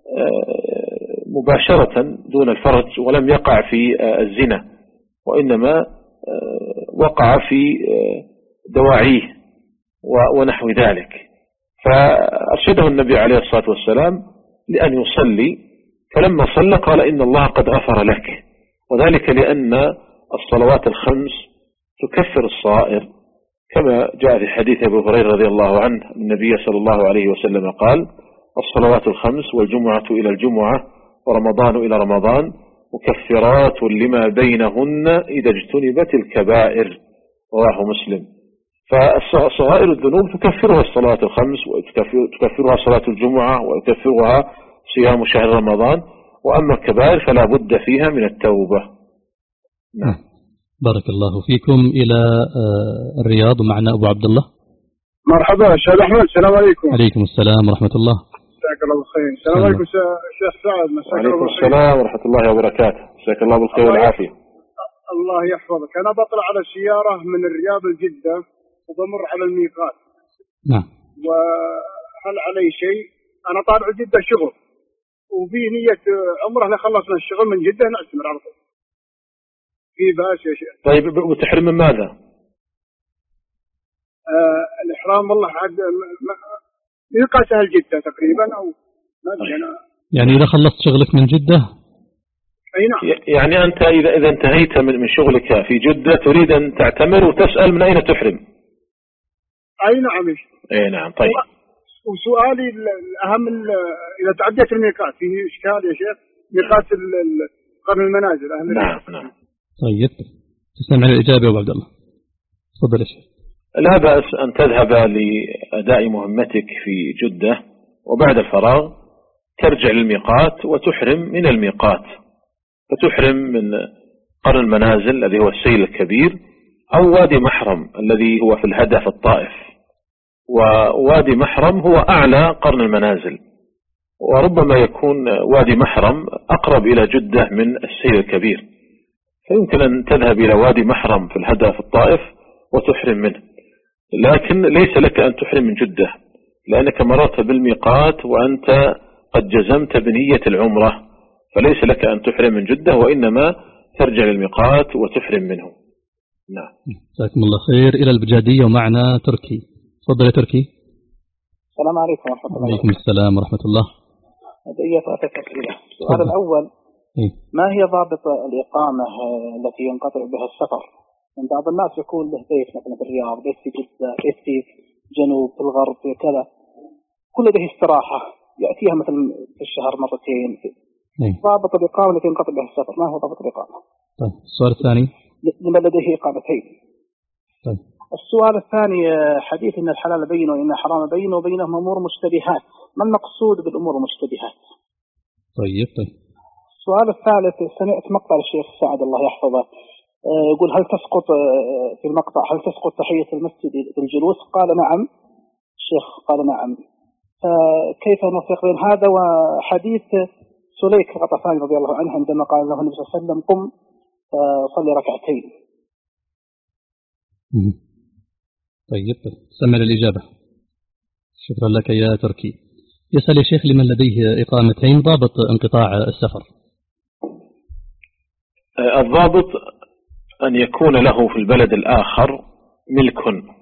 مباشرة دون الفرج ولم يقع في الزنا، وإنما وقع في دواعيه ونحو ذلك، فأرشده النبي عليه الصلاة والسلام لأن يصلي، فلما صلى قال: إن الله قد غفر لك، وذلك لأن الصلوات الخمس تكفر الصغائر، كما جاء في حديث أبي هريرة رضي الله عنه النبي صلى الله عليه وسلم قال: الصلوات الخمس والجمعة إلى الجمعة ورمضان إلى رمضان مكفرات لما بينهن إذا اجتنبت الكبائر، رواه مسلم. فصغائر الذنوب تكفرها الصلوات الخمس، وتكفرها صلاة الجمعة، وتكفرها صيام شهر رمضان، وأما الكبائر فلا بد فيها من التوبة. نعم. بارك الله فيكم. إلى الرياض معنا أبو عبد الله. مرحبا شيخ أحمد، السلام عليكم. عليكم السلام ورحمة الله. مساك الله بالخير. السلام عليكم شيخ سعد. مساك الله بالخير. السلام ورحمة الله وبركاته. مساك الله بالخير والعافية. الله يحفظك. أنا بطلع على السيارة من الرياض لجدة وبمر على الميقات. نعم. وهل علي شيء؟ أنا طالع جدة شغل وفي نية عمره لخلصنا الشغل من جدة نعتمر على طول. في باس يا شيخ. طيب وتحرم من ماذا؟ آه الإحرام والله عاد ميقات أهل جدة تقريبا أو ما أدري أنا. يعني إذا خلصت شغلك من جدة؟ أي نعم. يعني أنت إذا إذا انتهيت من من شغلك في جدة تريد أن تعتمر وتسأل من أين تحرم؟ أي نعم. أي نعم. طيب. وسؤالي الأهم إذا تعديت الميقات في إشكال يا شيخ، ميقات قرن المنازل أهل. نعم نعم. طيب تستمع للإجابة يا أبو عبد الله. تفضل يا شيخ. لا بأس أن تذهب لأداء مهمتك في جدة، وبعد الفراغ ترجع للميقات وتحرم من الميقات، فتحرم من قرن المنازل الذي هو السيل الكبير، أو وادي محرم الذي هو في الهدى في الطائف. ووادي محرم هو أعلى قرن المنازل، وربما يكون وادي محرم أقرب إلى جدة من السيل الكبير، فيمكن أن تذهب إلى وادي محرم في الهدى في الطائف وتحرم منه، لكن ليس لك أن تحرم من جدة، لأنك مررت بالميقات وأنت قد جزمت بنية العمرة، فليس لك أن تحرم من جدة، وإنما ترجع للميقات وتحرم منه. نعم. جزاكم الله خير. إلى البجادية ومعنا تركي. تفضل يا تركي. السلام عليكم ورحمة الله. وعليكم السلام ورحمة الله. لدي ثلاثة أسئلة. السؤال الأول، إيه؟ ما هي ضابط الإقامة التي ينقطع بها السفر؟ من بعض الناس يكون له بيت مثلا في الرياض، بيت في جدة، بيت في جنوب، في الغرب، في كذا، كل لديه استراحة يأتيها مثلا في الشهر مرتين. إيه؟ ضابط الإقامة التي ينقطع بها السفر، ما هو ضابط الإقامة؟ طيب السؤال الثاني، لمن لديه إقامتين. طيب السؤال الثاني، حديث إن الحلال بين وإن الحرام بين وبينهم أمور مشتبهات، ما المقصود بالأمور المشتبهات؟ طيب طيب السؤال الثالث، سمعت مقطع الشيخ سعد الله يحفظه يقول هل تسقط في المقطع هل تسقط تحية المسجد بالجلوس؟ قال نعم. الشيخ قال نعم. كيف نفرق بين هذا وحديث سليك الغطفاني رضي الله عنه عندما قال له النبي صلى الله عليه وسلم قم صلي ركعتين؟ طيب طيب سمع الإجابة. شكرا لك يا تركي. يسأل يا شيخ لمن لديه إقامتين ضابط انقطاع السفر. الضابط أن يكون له في البلد الآخر ملك،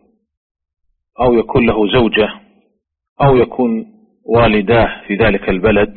أو يكون له زوجة، أو يكون والداه في ذلك البلد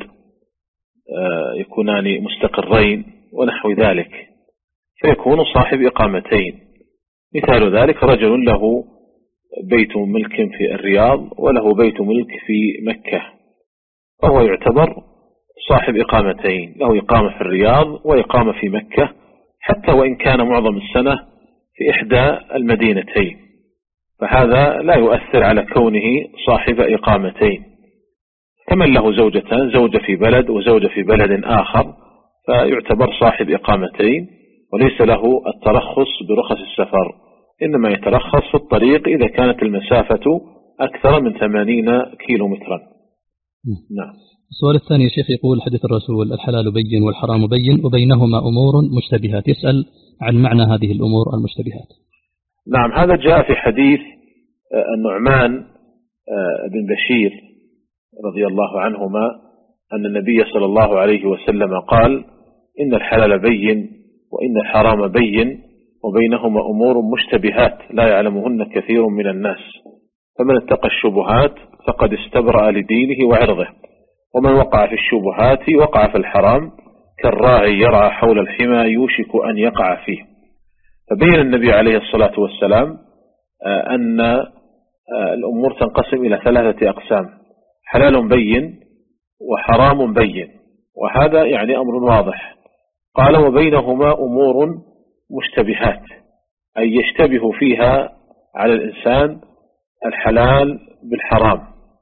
يكونان مستقرين ونحو ذلك، فيكون صاحب إقامتين. مثال ذلك رجل له بيت ملك في الرياض وله بيت ملك في مكة، فهو يعتبر صاحب إقامتين، له إقامة في الرياض وإقامة في مكة، حتى وإن كان معظم السنة في إحدى المدينتين، فهذا لا يؤثر على كونه صاحب إقامتين. كمن له زوجتان، زوجة في بلد وزوجة في بلد آخر، فيعتبر صاحب إقامتين وليس له الترخص برخص السفر، إنما يترخص في الطريق إذا كانت المسافة أكثر من ثمانين كيلو مترا. نعم. السؤال الثاني يا شيخ يقول حديث الرسول الحلال بين والحرام بين وبينهما أمور مشتبهات، يسأل عن معنى هذه الأمور المشتبهات. نعم، هذا جاء في حديث النعمان بن بشير رضي الله عنهما أن النبي صلى الله عليه وسلم قال إن الحلال بين وإن الحرام بين وبينهما أمور مشتبهات لا يعلمهن كثير من الناس، فمن اتقى الشبهات فقد استبرأ لدينه وعرضه، ومن وقع في الشبهات وقع في الحرام كالراعي يرعى حول الحمى يوشك أن يقع فيه. فبين النبي عليه الصلاة والسلام أن الأمور تنقسم إلى ثلاثة أقسام: حلال بين وحرام بين، وهذا يعني أمر واضح. قال وبينهما أمور مشتبهات، أي يشتبه فيها على الإنسان الحلال بالحرام،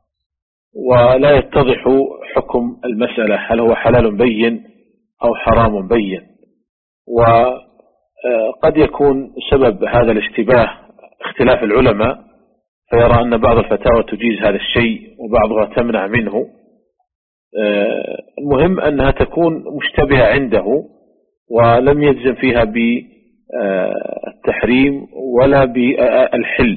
ولا يتضح حكم المسألة هل هو حلال بين أو حرام بين. وقد يكون سبب هذا الاشتباه اختلاف العلماء، فيرى أن بعض الفتاوى تجيز هذا الشيء وبعضها تمنع منه. المهم أنها تكون مشتبهة عنده ولم يجزم فيها بالتحريم ولا بالحل.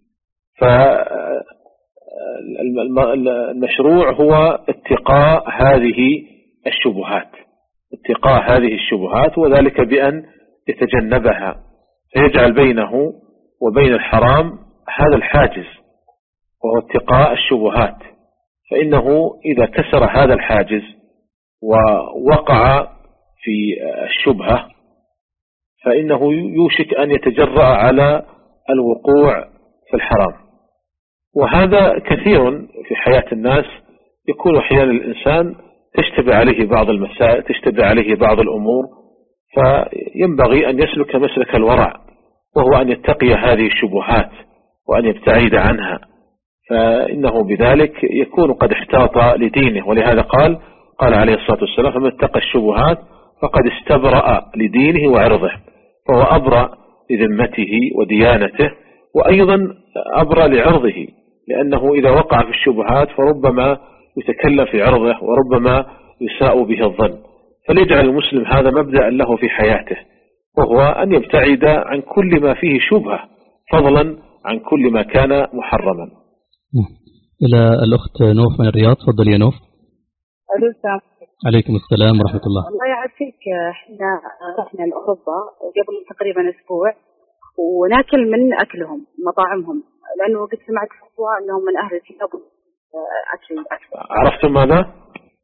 فالمشروع هو اتقاء هذه الشبهات اتقاء هذه الشبهات وذلك بأن يتجنبها، فيجعل بينه وبين الحرام هذا الحاجز وهو اتقاء الشبهات، فإنه إذا كسر هذا الحاجز ووقع في الشبهة فإنه يوشك أن يتجرأ على الوقوع في الحرام. وهذا كثير في حياة الناس، يكون أحيانا الإنسان تشتبه عليه بعض المسائل، تشتبه عليه بعض الأمور، فينبغي أن يسلك مسلك الورع، وهو أن يتقي هذه الشبهات وأن يبتعد عنها. فإنه بذلك يكون قد احتاط لدينه. ولهذا قال قال عليه الصلاة والسلام: فمن اتقى الشبهات فقد استبرأ لدينه وعرضه، فهو أبرأ لذمته وديانته، وأيضا أبرأ لعرضه، لأنه إذا وقع في الشبهات فربما يتكلم في عرضه وربما يساء به الظن. فليجعل المسلم هذا مبدأ له في حياته، وهو أن يبتعد عن كل ما فيه شبهة، فضلا عن كل ما كان محرما. إلى الأخت نوف من الرياض. تفضل يا نوف. السلام عليكم السلام ورحمة الله. الله يعافيك. احنا رحنا لأوروبا قبل تقريبا أسبوع وناكل من أكلهم مطاعمهم، لأنه قد سمعت فتوى أنهم من أهل الكتاب أكل. عرفتم ماذا؟ أه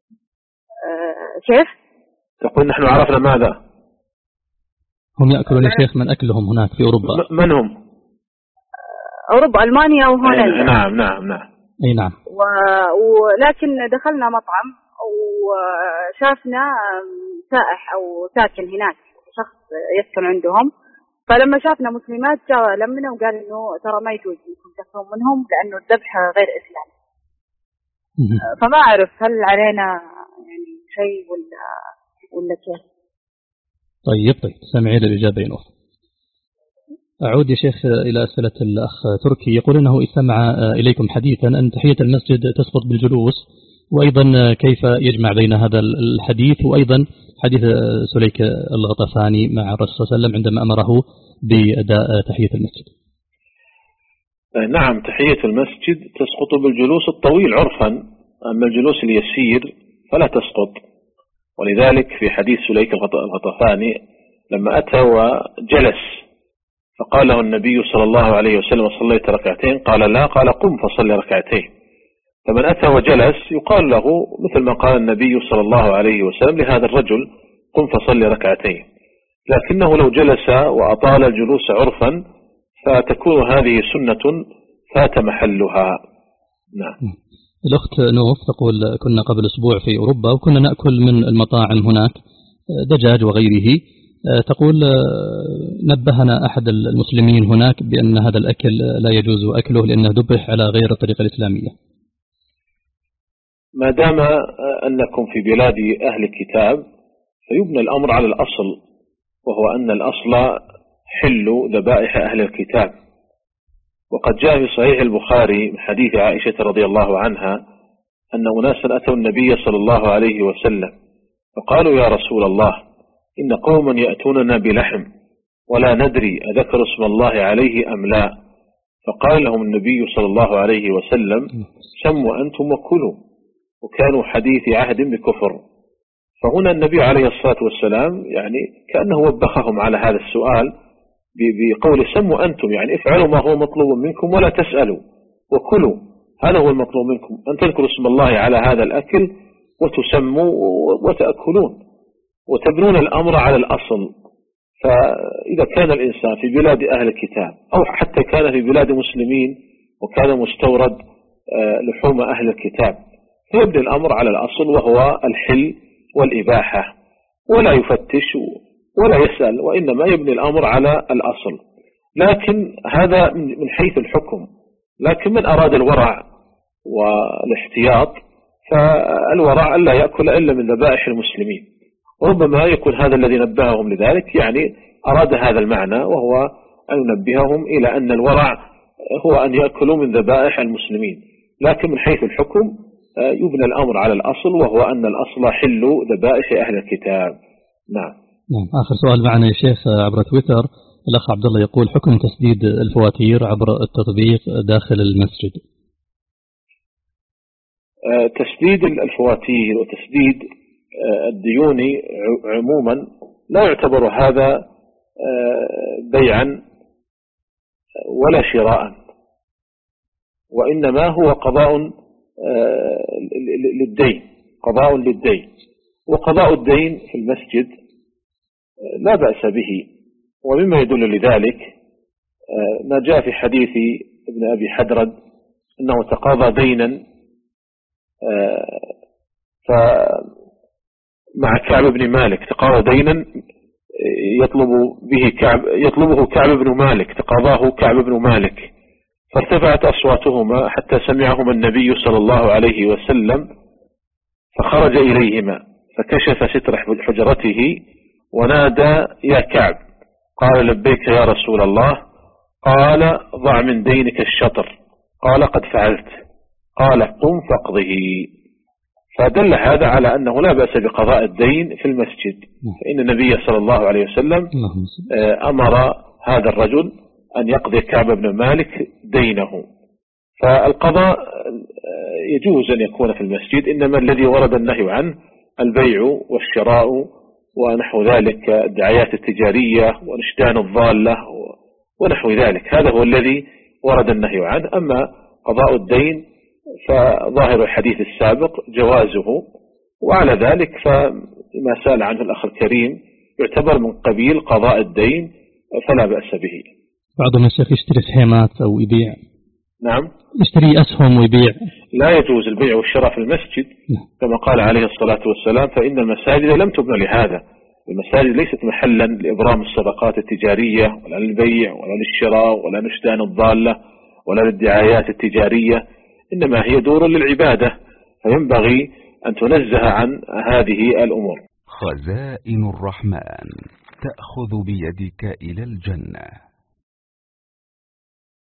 كيف؟ تقول نحن عرفنا ماذا؟ هم يأكلون يا شيخ من أكلهم هناك في أوروبا. من هم؟ أوروبا، ألمانيا وهولندا. نعم نعم نعم. أي نعم. و... ولكن دخلنا مطعم وشافنا سائح أو ساكن هناك، شخص يسكن عندهم، فلما شافنا مسلمات جاء لمنا وقال إنه ترى ما يجوز إنكم تاكلون منهم لأنه الذبح غير إسلامي. فما أعرف هل علينا يعني شيء ولا ولا كيف؟ طيب طيب سامعين الإجابة يا نوف. أعود يا شيخ إلى أسئلة الأخ تركي، يقول أنه استمع إليكم حديثا أن تحية المسجد تسقط بالجلوس، وأيضا كيف يجمع بين هذا الحديث وأيضا حديث سليك الغطفاني مع الرسول صلى الله عليه وسلم عندما أمره بأداء تحية المسجد. نعم، تحية المسجد تسقط بالجلوس الطويل عرفا، أما الجلوس اليسير فلا تسقط. ولذلك في حديث سليك الغطفاني لما أتى وجلس فقال له النبي صلى الله عليه وسلم: صليت ركعتين؟ قال لا. قال: قم فصلي ركعتين. فمن أتى وجلس يقال له مثل ما قال النبي صلى الله عليه وسلم لهذا الرجل: قم فصلي ركعتين. لكنه لو جلس وأطال الجلوس عرفا فتكون هذه سنة فات محلها. نعم. الأخت نوف تقول: كنا قبل أسبوع في أوروبا وكنا نأكل من المطاعم هناك دجاج وغيره. تقول: نبهنا أحد المسلمين هناك بأن هذا الأكل لا يجوز أكله لأنه ذبح على غير الطريقة الإسلامية. ما دام أنكم في بلاد أهل الكتاب فيبنى الأمر على الأصل، وهو أن الأصل حل ذبائح أهل الكتاب. وقد جاء في صحيح البخاري من حديث عائشة رضي الله عنها أن أناسا أتوا النبي صلى الله عليه وسلم فقالوا: يا رسول الله، إن قوما يأتوننا بلحم ولا ندري أذكر اسم الله عليه أم لا. فقال لهم النبي صلى الله عليه وسلم: سموا أنتم وكلوا، وكانوا حديث عهد بكفر. فهنا النبي عليه الصلاة والسلام يعني كأنه وبخهم على هذا السؤال بقول: سموا أنتم، يعني افعلوا ما هو مطلوب منكم ولا تسألوا، وكلوا، هذا هو المطلوب منكم، أن تذكروا اسم الله على هذا الأكل وتسموا وتأكلون وتبنون الأمر على الأصل. فإذا كان الإنسان في بلاد أهل الكتاب أو حتى كان في بلاد مسلمين وكان مستورد لحوم أهل الكتاب فيبني الأمر على الأصل، وهو الحل والإباحة، ولا يفتش ولا يسأل، وإنما يبني الأمر على الأصل. لكن هذا من حيث الحكم. لكن من أراد الورع والاحتياط فالورع ألا يأكل إلا من ذبائح المسلمين، وربما يكون هذا الذي نبههم لذلك يعني أراد هذا المعنى، وهو أن ينبههم إلى أن الورع هو أن يأكلوا من ذبائح المسلمين. لكن من حيث الحكم يبنى الأمر على الأصل، وهو أن الأصل حل ذبائح أهل الكتاب. نعم. نعم. آخر سؤال معنا يا شيخ عبر تويتر، الأخ عبد الله يقول: حكم تسديد الفواتير عبر التطبيق داخل المسجد. تسديد الفواتير وتسديد الديون عموما لا يعتبر هذا بيعا ولا شراء، وإنما هو قضاء للدين، قضاء للدين. وقضاء الدين في المسجد لا بأس به، ومما يدل لذلك ما جاء في حديث ابن أبي حدرد أنه تقاضى دينا فمع كعب بن مالك، تقاضى دينا يطلب به كعب يطلبه كعب بن مالك، تقاضاه كعب بن مالك، فارتفعت أصواتهما حتى سمعهما النبي صلى الله عليه وسلم، فخرج إليهما فكشف ستر حجرته ونادى: يا كعب. قال: لبيك يا رسول الله. قال: ضع من دينك الشطر. قال: قد فعلت. قال: قم فاقضه. فدل هذا على أنه لا بأس بقضاء الدين في المسجد، فإن النبي صلى الله عليه وسلم أمر هذا الرجل أن يقضي كعب بن مالك دينه. فالقضاء يجوز أن يكون في المسجد، إنما الذي ورد النهي عنه البيع والشراء ونحو ذلك، الدعايات التجارية ونشدان الضالة ونحو ذلك، هذا هو الذي ورد النهي عنه. أما قضاء الدين فظاهر الحديث السابق جوازه، وعلى ذلك فما سأل عنه الأخ الكريم يعتبر من قبيل قضاء الدين، فلا بأس به. بعضهم الشيخ يشتري سهيمات أو يبيع. نعم، يشتري أسهم ويبيع. لا يجوز البيع والشراء في المسجد كما قال عليه الصلاة والسلام: فإن المساجد لم تبنى لهذا. المساجد ليست محلا لإبرام الصدقات التجارية ولا للبيع ولا للشراء ولا نشدان الضالة ولا للدعايات التجارية، إنما هي دور للعبادة، فينبغي أن تنزه عن هذه الأمور. خزائن الرحمن تأخذ بيدك إلى الجنة.